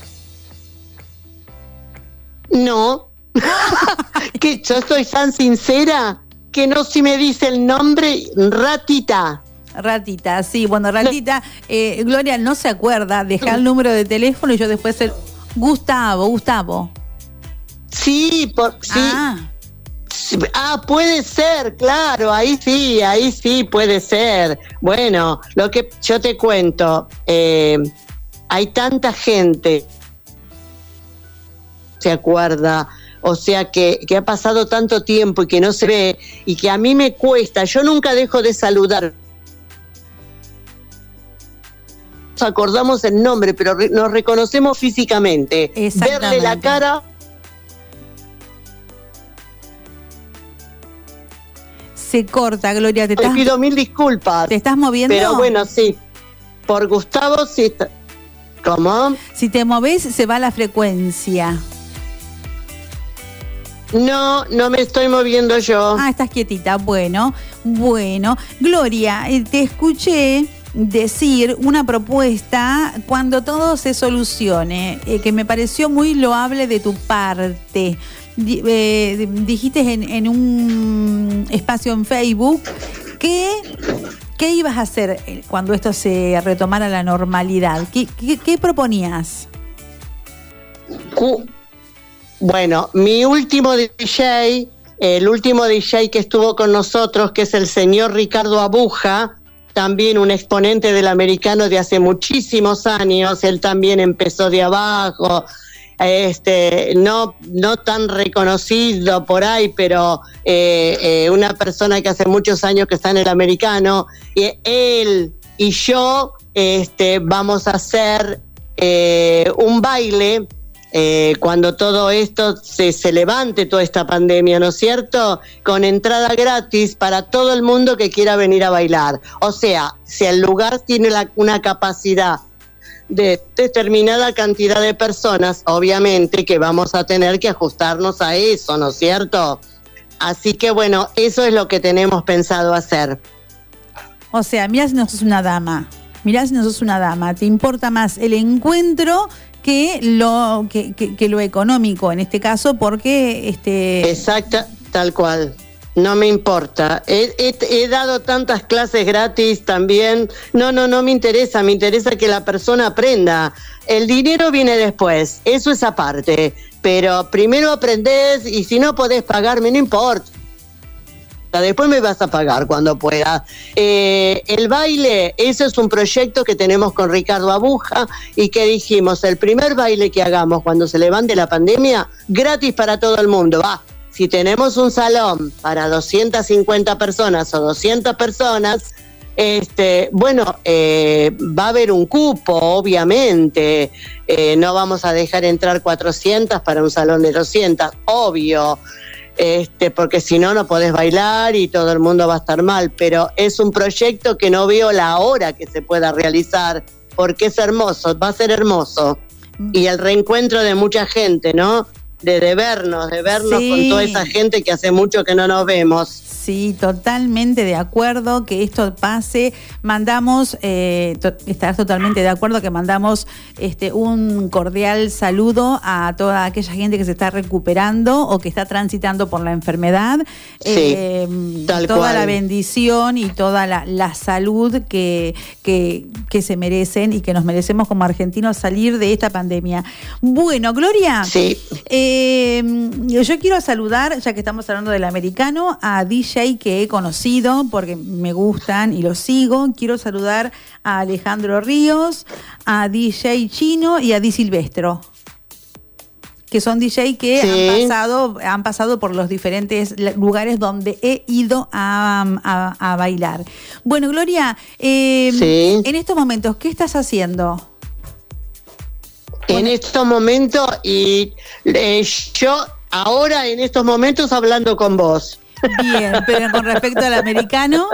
Speaker 17: No. Que yo soy tan sincera que no, si me dice el nombre, Ratita.
Speaker 4: Ratita, sí, bueno, Ratita, eh, Gloria no se acuerda, deja el número de teléfono y yo después el Gustavo, Gustavo.
Speaker 17: Sí, por, sí. Ah. Ah, puede ser, claro, ahí sí, ahí sí puede ser. Bueno, lo que yo te cuento, eh, hay tanta gente se acuerda. O sea, que, que ha pasado tanto tiempo y que no se ve, y que a mí me cuesta, yo nunca dejo de saludar. Nos acordamos el nombre, pero re, nos reconocemos físicamente. Verle la cara.
Speaker 4: Se corta, Gloria. Te,
Speaker 17: te
Speaker 4: estás,
Speaker 17: pido mil disculpas.
Speaker 4: ¿Te estás moviendo?
Speaker 17: Pero bueno, sí. Por Gustavo, sí. ¿Cómo?
Speaker 4: Si te moves, se va la frecuencia.
Speaker 17: No, no me estoy moviendo yo.
Speaker 4: Ah, estás quietita. Bueno, bueno. Gloria, te escuché decir una propuesta cuando todo se solucione, eh, que me pareció muy loable de tu parte. D- eh, dijiste en, en un espacio en Facebook que ¿qué ibas a hacer cuando esto se retomara la normalidad? ¿Qué, qué, qué proponías?
Speaker 17: Uh. Bueno, mi último D J, el último D J que estuvo con nosotros, que es el señor Ricardo Abuja, también un exponente del americano de hace muchísimos años, él también empezó de abajo, este, no, no tan reconocido por ahí, pero eh, eh, una persona que hace muchos años que está en el americano, y él y yo este, vamos a hacer eh, un baile. Eh, cuando todo esto se, se levante, toda esta pandemia, ¿no es cierto? Con entrada gratis para todo el mundo que quiera venir a bailar. O sea, si el lugar tiene la, una capacidad de determinada cantidad de personas, obviamente que vamos a tener que ajustarnos a eso, ¿no es cierto? Así que bueno, eso es lo que tenemos pensado hacer.
Speaker 4: O sea, mirá si no sos una dama, mirá si no sos una dama, te importa más el encuentro que lo que, que, que lo económico en este caso, porque este
Speaker 17: exacta, tal cual, no me importa. He, he, he dado tantas clases gratis también. No, no, no me interesa, me interesa que la persona aprenda. El dinero viene después, eso es aparte, pero primero aprendés y si no podés pagarme, no importa. después me vas a pagar cuando pueda. Eh, el baile, ese es un proyecto que tenemos con Ricardo Abuja y que dijimos, el primer baile que hagamos cuando se levante la pandemia, gratis para todo el mundo. Va, si tenemos un salón para doscientas cincuenta personas o doscientas personas, Este, bueno, eh, va a haber un cupo, obviamente, eh, no vamos a dejar entrar cuatrocientas para un salón de doscientas, obvio, este, porque si no, no podés bailar y todo el mundo va a estar mal, pero es un proyecto que no veo la hora que se pueda realizar, porque es hermoso, va a ser hermoso, y el reencuentro de mucha gente, ¿no? De, de vernos, de vernos sí. con toda esa gente que hace mucho que no nos vemos.
Speaker 4: Sí, totalmente de acuerdo que esto pase. Mandamos, eh, to- estás totalmente de acuerdo que mandamos este un cordial saludo a toda aquella gente que se está recuperando o que está transitando por la enfermedad.
Speaker 17: Sí,
Speaker 4: eh,
Speaker 17: tal
Speaker 4: toda
Speaker 17: cual.
Speaker 4: la bendición y toda la, la salud que, que, que se merecen y que nos merecemos como argentinos salir de esta pandemia. Bueno, Gloria,
Speaker 17: sí.
Speaker 4: eh, yo quiero saludar, ya que estamos hablando del americano, a D J que he conocido porque me gustan y los sigo. Quiero saludar a Alejandro Ríos, a D J Chino y a Di Silvestro, que son D J que sí. han pasado han pasado por los diferentes lugares donde he ido a, a, a bailar. Bueno, Gloria, eh, sí. en estos momentos, ¿qué estás haciendo?
Speaker 17: En estos momentos, y eh, yo ahora en estos momentos hablando con vos.
Speaker 4: Bien, pero con respecto al americano,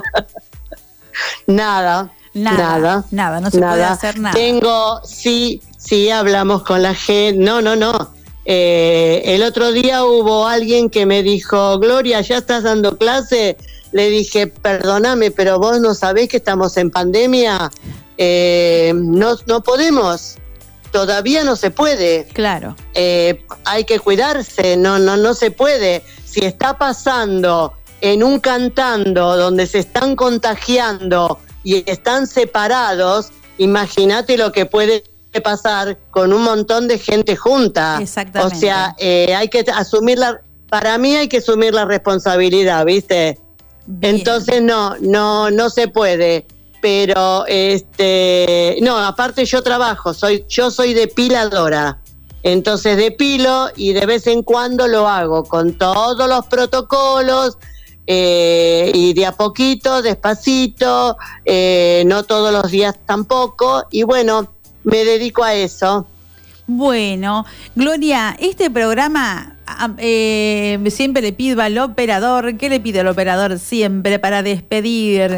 Speaker 17: nada,
Speaker 4: nada,
Speaker 17: nada,
Speaker 4: nada, no se
Speaker 17: nada.
Speaker 4: puede hacer nada.
Speaker 17: Tengo, sí, sí, hablamos con la gente, no, no, no. Eh, el otro día hubo alguien que me dijo, Gloria, ¿ya estás dando clase? Le dije, perdóname, pero vos no sabés que estamos en pandemia, eh, no, no podemos. Todavía no se puede.
Speaker 4: Claro.
Speaker 17: Eh, hay que cuidarse, no, no, no se puede. Si está pasando en un cantando donde se están contagiando y están separados, imagínate lo que puede pasar con un montón de gente junta.
Speaker 4: Exactamente.
Speaker 17: O sea, eh, hay que asumir la, para mí hay que asumir la responsabilidad, ¿viste? Bien. Entonces no, no, no se puede. Pero este, no, aparte yo trabajo, soy, yo soy depiladora. Entonces depilo y de vez en cuando lo hago con todos los protocolos eh, y de a poquito, despacito, eh, no todos los días tampoco. Y bueno, me dedico a eso.
Speaker 4: Bueno, Gloria, este programa eh, siempre le pido al operador, ¿qué le pide al operador siempre para despedir?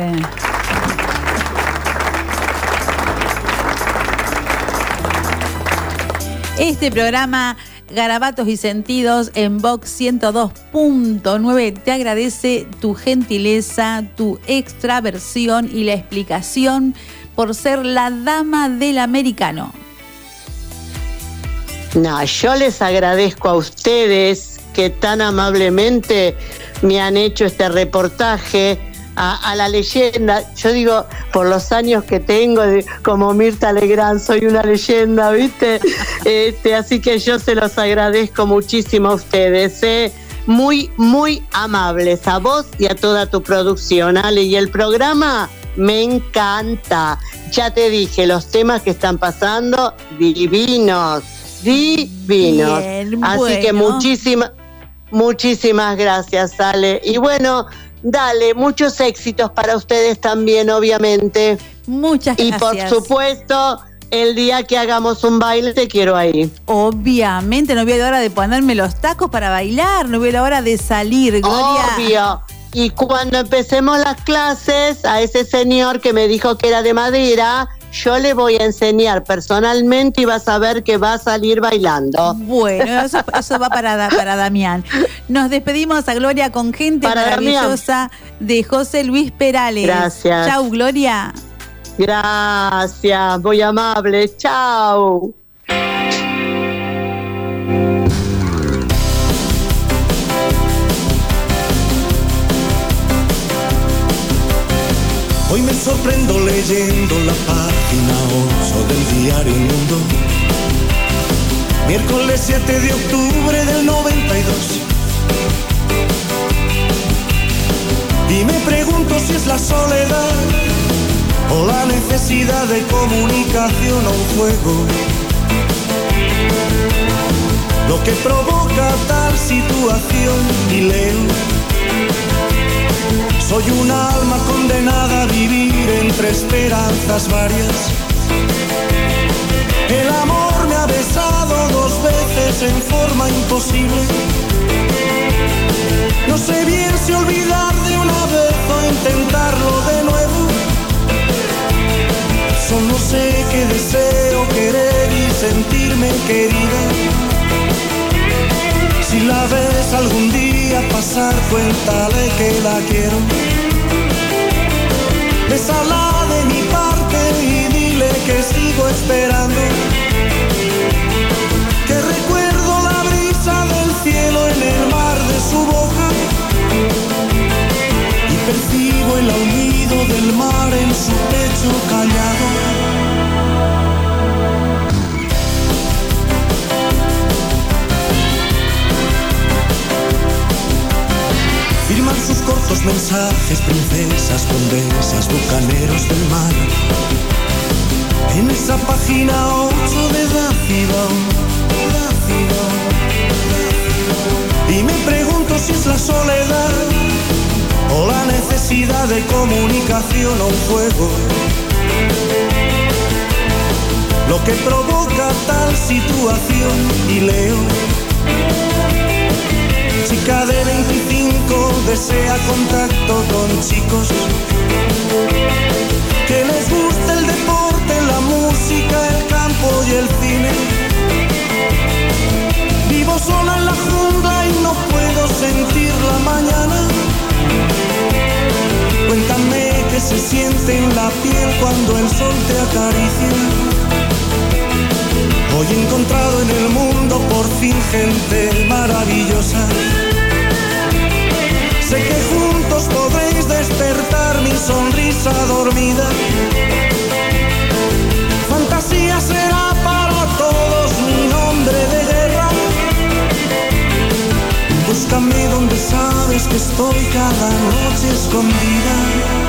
Speaker 4: Este programa, Garabatos y Sentidos, en Vox ciento dos punto nueve, te agradece tu gentileza, tu extraversión y la explicación por ser la dama del americano.
Speaker 17: No, yo les agradezco a ustedes que tan amablemente me han hecho este reportaje. A, a la leyenda, yo digo, por los años que tengo, de, como Mirta Legrand, soy una leyenda, ¿viste? Este, así que yo se los agradezco muchísimo a ustedes, ¿eh? Muy, muy amables, a vos y a toda tu producción, Ale, y el programa me encanta. Ya te dije, los temas que están pasando, divinos, divinos.
Speaker 4: Bien,
Speaker 17: así
Speaker 4: bueno.
Speaker 17: que muchísimas, muchísimas gracias, Ale. Y bueno, dale, muchos éxitos para ustedes también, obviamente.
Speaker 4: Muchas gracias.
Speaker 17: Y por supuesto, el día que hagamos un baile te quiero ahí.
Speaker 4: Obviamente, no veo la hora de ponerme los tacos para bailar, no veo la hora de salir, Gloria.
Speaker 17: Obvio. Y cuando empecemos las clases, a ese señor que me dijo que era de madera, yo le voy a enseñar personalmente y vas a ver que va a salir bailando.
Speaker 4: Bueno, eso, eso va para, para Damián. Nos despedimos a Gloria con gente para maravillosa Damián. De José Luis Perales.
Speaker 17: Gracias.
Speaker 4: Chau, Gloria.
Speaker 17: Gracias, muy amable. Chau.
Speaker 3: Hoy me sorprendo leyendo la página ocho del diario Mundo. Miércoles siete de octubre del noventa y dos.
Speaker 5: pregunto si es la soledad o la necesidad de comunicación o un juego lo que provoca tal situación. Y leo: soy un alma condenada a vivir entre esperanzas varias. El amor me ha besado dos veces en forma imposible. No sé bien si olvidar de una vez o intentarlo de nuevo. Solo sé que deseo querer y sentirme querida. Si la ves algún día pasar, cuéntale que la quiero. Bésala de mi parte y dile que sigo esperando. Que recuerdo la brisa del cielo en el mar de su boca. Y percibo el aullido del mar en su pecho callado. Firman sus cortos mensajes princesas, condesas, bucaneros del mar. En esa página ocho de Dácido, Dácido, Dácido. Y me pregunto si es la soledad o la necesidad de comunicación o un juego lo que provoca tal situación. Y leo: chica de veinticinco desea contacto con chicos que les gusta el deporte, la música, el campo y el cine. Vivo sola en la jungla y no puedo sentir la mañana. Cuéntame qué se siente en la piel cuando el sol te acaricia. Hoy he encontrado en el mundo por fin gente maravillosa. Sé que juntos podréis despertar mi sonrisa dormida. Fantasía será para todos mi nombre de guerra. Búscame donde sabes que estoy cada noche escondida.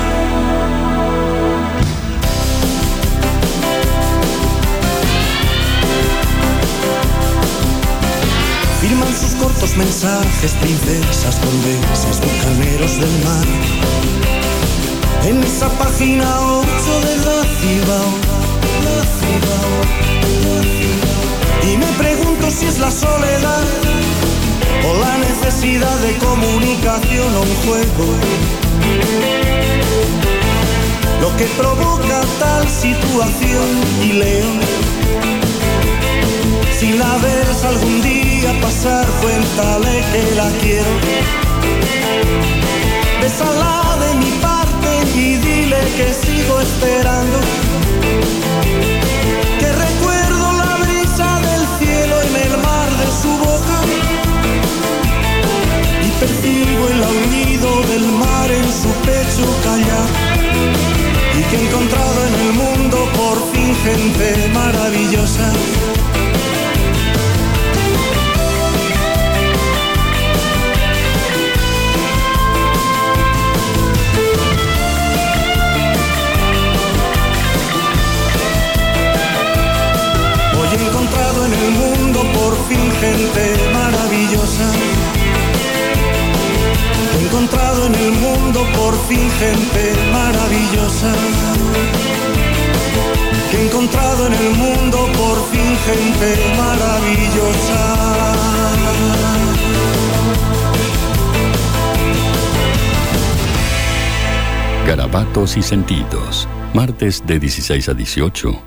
Speaker 5: Firman sus cortos mensajes princesas, condesas, bucaneros del mar. En esa página ocho de Dácido, Dácido, Dácido. Y me pregunto si es la soledad o la necesidad de comunicación o un juego lo que provoca tal situación. Y leo: si la ves algún día pasar, cuéntale que la quiero. Bésala de mi parte y dile que sigo esperando. Que recuerdo la brisa del cielo en el mar de su boca. Y percibo el aullido del mar en su pecho callado. Y que he encontrado en el mundo por fin gente maravillosa. Hoy he encontrado en el mundo por fin gente maravillosa. He encontrado en el mundo por fin gente maravillosa. Que he encontrado en el mundo por fin gente maravillosa.
Speaker 1: Garabatos y sentidos, martes de dieciséis a dieciocho.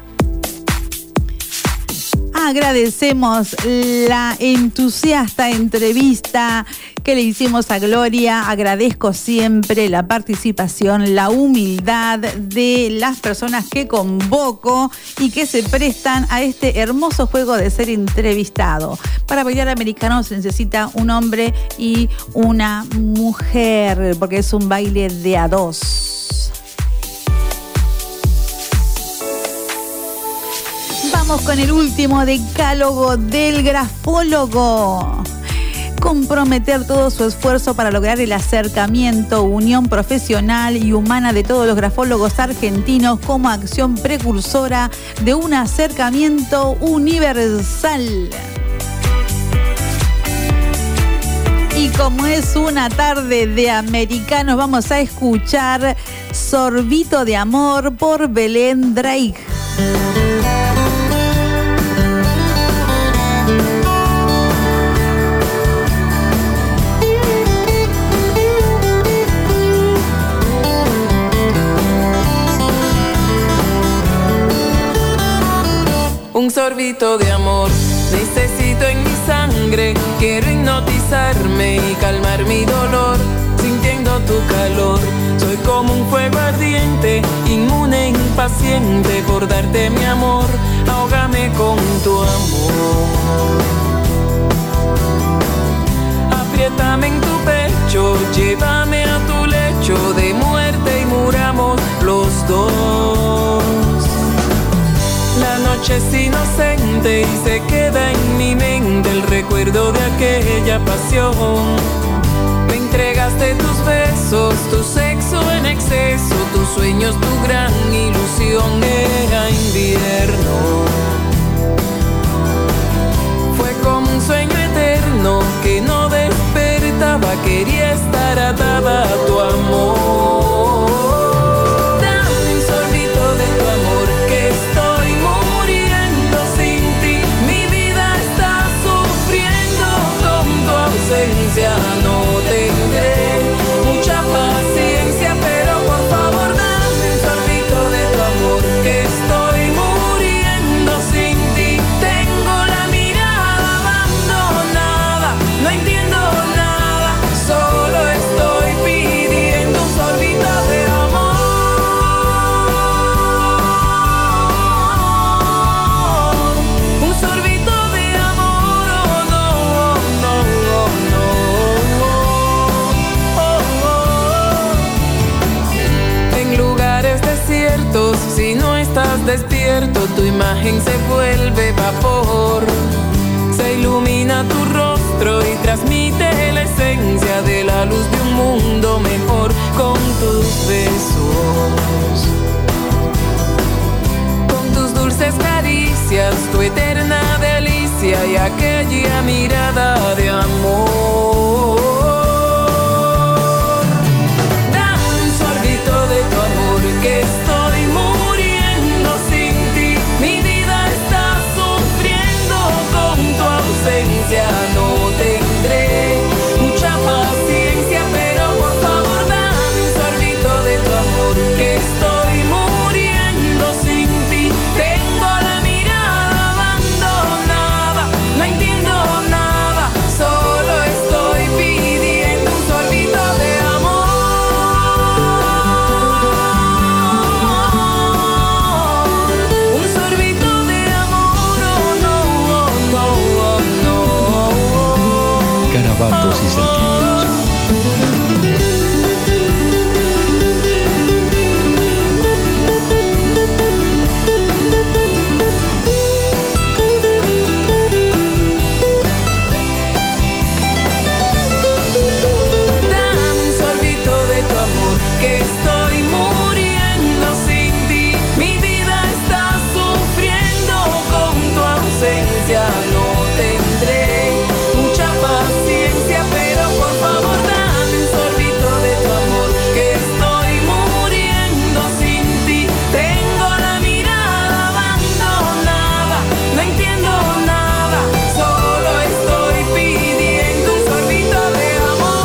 Speaker 4: Agradecemos la entusiasta entrevista que le hicimos a Gloria. Agradezco siempre la participación, la humildad de las personas que convoco y que se prestan a este hermoso juego de ser entrevistado. Para bailar americano se necesita un hombre y una mujer, porque es un baile de a dos. Vamos con el último decálogo del grafólogo. comprometer todo su esfuerzo para lograr el acercamiento, unión profesional y humana de todos los grafólogos argentinos como acción precursora de un acercamiento universal. Y como es una tarde de americanos, vamos a escuchar Sorbito de Amor por Belén Drake.
Speaker 20: Un sorbito de amor necesito en mi sangre. Quiero hipnotizarme y calmar mi dolor, sintiendo tu calor. Soy como un fuego ardiente, inmune, impaciente por darte mi amor. Ahógame con tu amor. Apriétame en tu pecho, llévame a tu lecho de muerte y muramos los dos. La noche es inocente y se queda en mi mente el recuerdo de aquella pasión. Me entregaste tus besos, tu sexo en exceso, tus sueños, tu gran ilusión. Era invierno, fue como un sueño eterno que no despertaba, quería estar atada a tu amor. Dame un sorbito de tu amor que estoy muriendo sin ti. Mi vida está sufriendo con tu ausencia. No tendré mucha paciencia, pero por favor dame un sorbito de tu amor que estoy muriendo sin ti. Tengo la mirada abandonada, no entiendo nada, solo estoy pidiendo un sorbito de amor. Un sorbito de amor, oh no, oh no, oh no, oh, oh. En lugares desiertos, si no estás despierto, tu imagen se vuelve vapor. Se ilumina tu rostro y transmite la esencia de la luz de un mundo mejor con tus besos, con tus dulces caricias, tu eterna delicia y aquella mirada de amor. Dame un sorbito de tu amor que estoy muriendo sin ti. Mi vida está sufriendo con tu ausencia. No tendré mucha paciencia, pero por favor dame un sorbito de tu amor que estoy muriendo sin ti. Tengo la mirada abandonada, no entiendo nada, solo estoy pidiendo un sorbito de amor. Un sorbito de amor, oh no, oh no, oh no.
Speaker 1: Garabatos y sentidos.
Speaker 20: Dame un sorbito de tu amor que estoy muriendo sin ti. Mi vida está sufriendo con tu ausencia. No tendré mucha paciencia, pero por favor dame un sorbito de tu amor que estoy muriendo sin ti. Tengo la mirada abandonada, no entiendo nada, solo estoy pidiendo un sorbito de amor.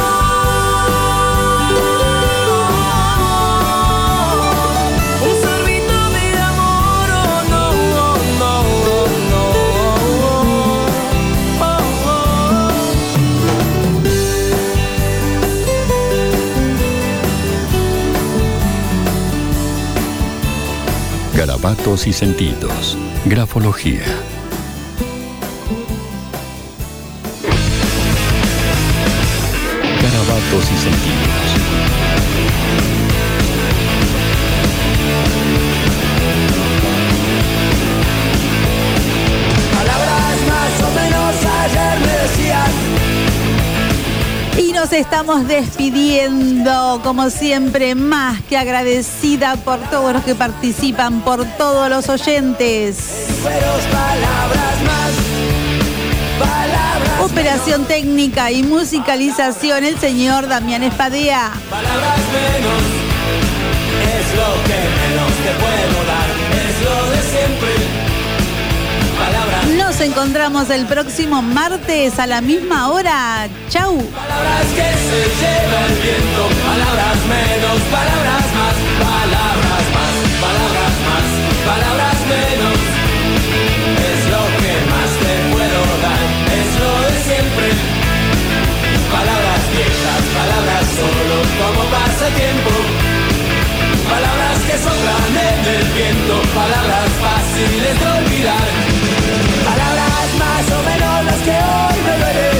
Speaker 20: Un sorbito de amor, oh no, oh no, oh no, oh, oh.
Speaker 1: Garabatos y sentidos. Grafología. Garabatos y sentidos.
Speaker 3: Palabras más o menos ayer me decían
Speaker 4: Y nos estamos despidiendo, como siempre, más que agradecida por todos los que participan, por todos los oyentes.
Speaker 3: Palabras más, palabras
Speaker 4: Operación técnica y musicalización, el señor Damián Espadea.
Speaker 3: Palabras menos, es lo que menos te puedo dar, es lo de siempre. Palabras.
Speaker 4: Nos encontramos el próximo martes a la misma hora. Chau.
Speaker 3: Palabras que se lleva el viento, palabras menos, palabras más, palabras más, palabras más, palabras menos. Es lo que más te puedo dar, es lo de siempre. Palabras viejas, palabras solo como pasatiempo. Palabras que soplan en el viento, palabras fáciles de olvidar. Palabras más o menos las que hoy me veré.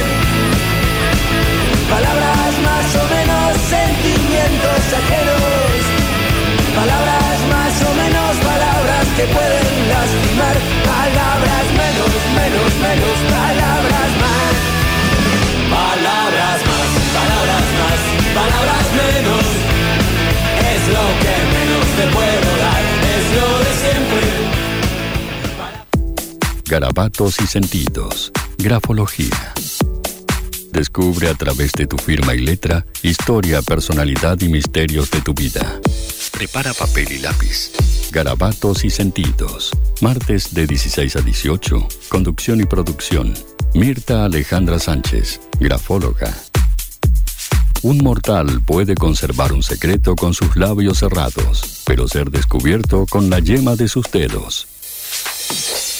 Speaker 3: Palabras más o menos sentimientos ajenos. Palabras más o menos palabras que pueden lastimar. Palabras menos, menos, menos, palabras más. Palabras más, palabras más, palabras menos. Es lo que menos te puedo dar, es lo de siempre.
Speaker 1: Garabatos y sentidos. Grafología. Descubre a través de tu firma y letra historia, personalidad y misterios de tu vida. Prepara papel y lápiz. Garabatos y sentidos. Martes de dieciséis a dieciocho. Conducción y producción. Mirta Alejandra Sánchez, grafóloga. Un mortal puede conservar un secreto con sus labios cerrados, pero ser descubierto con la yema de sus dedos.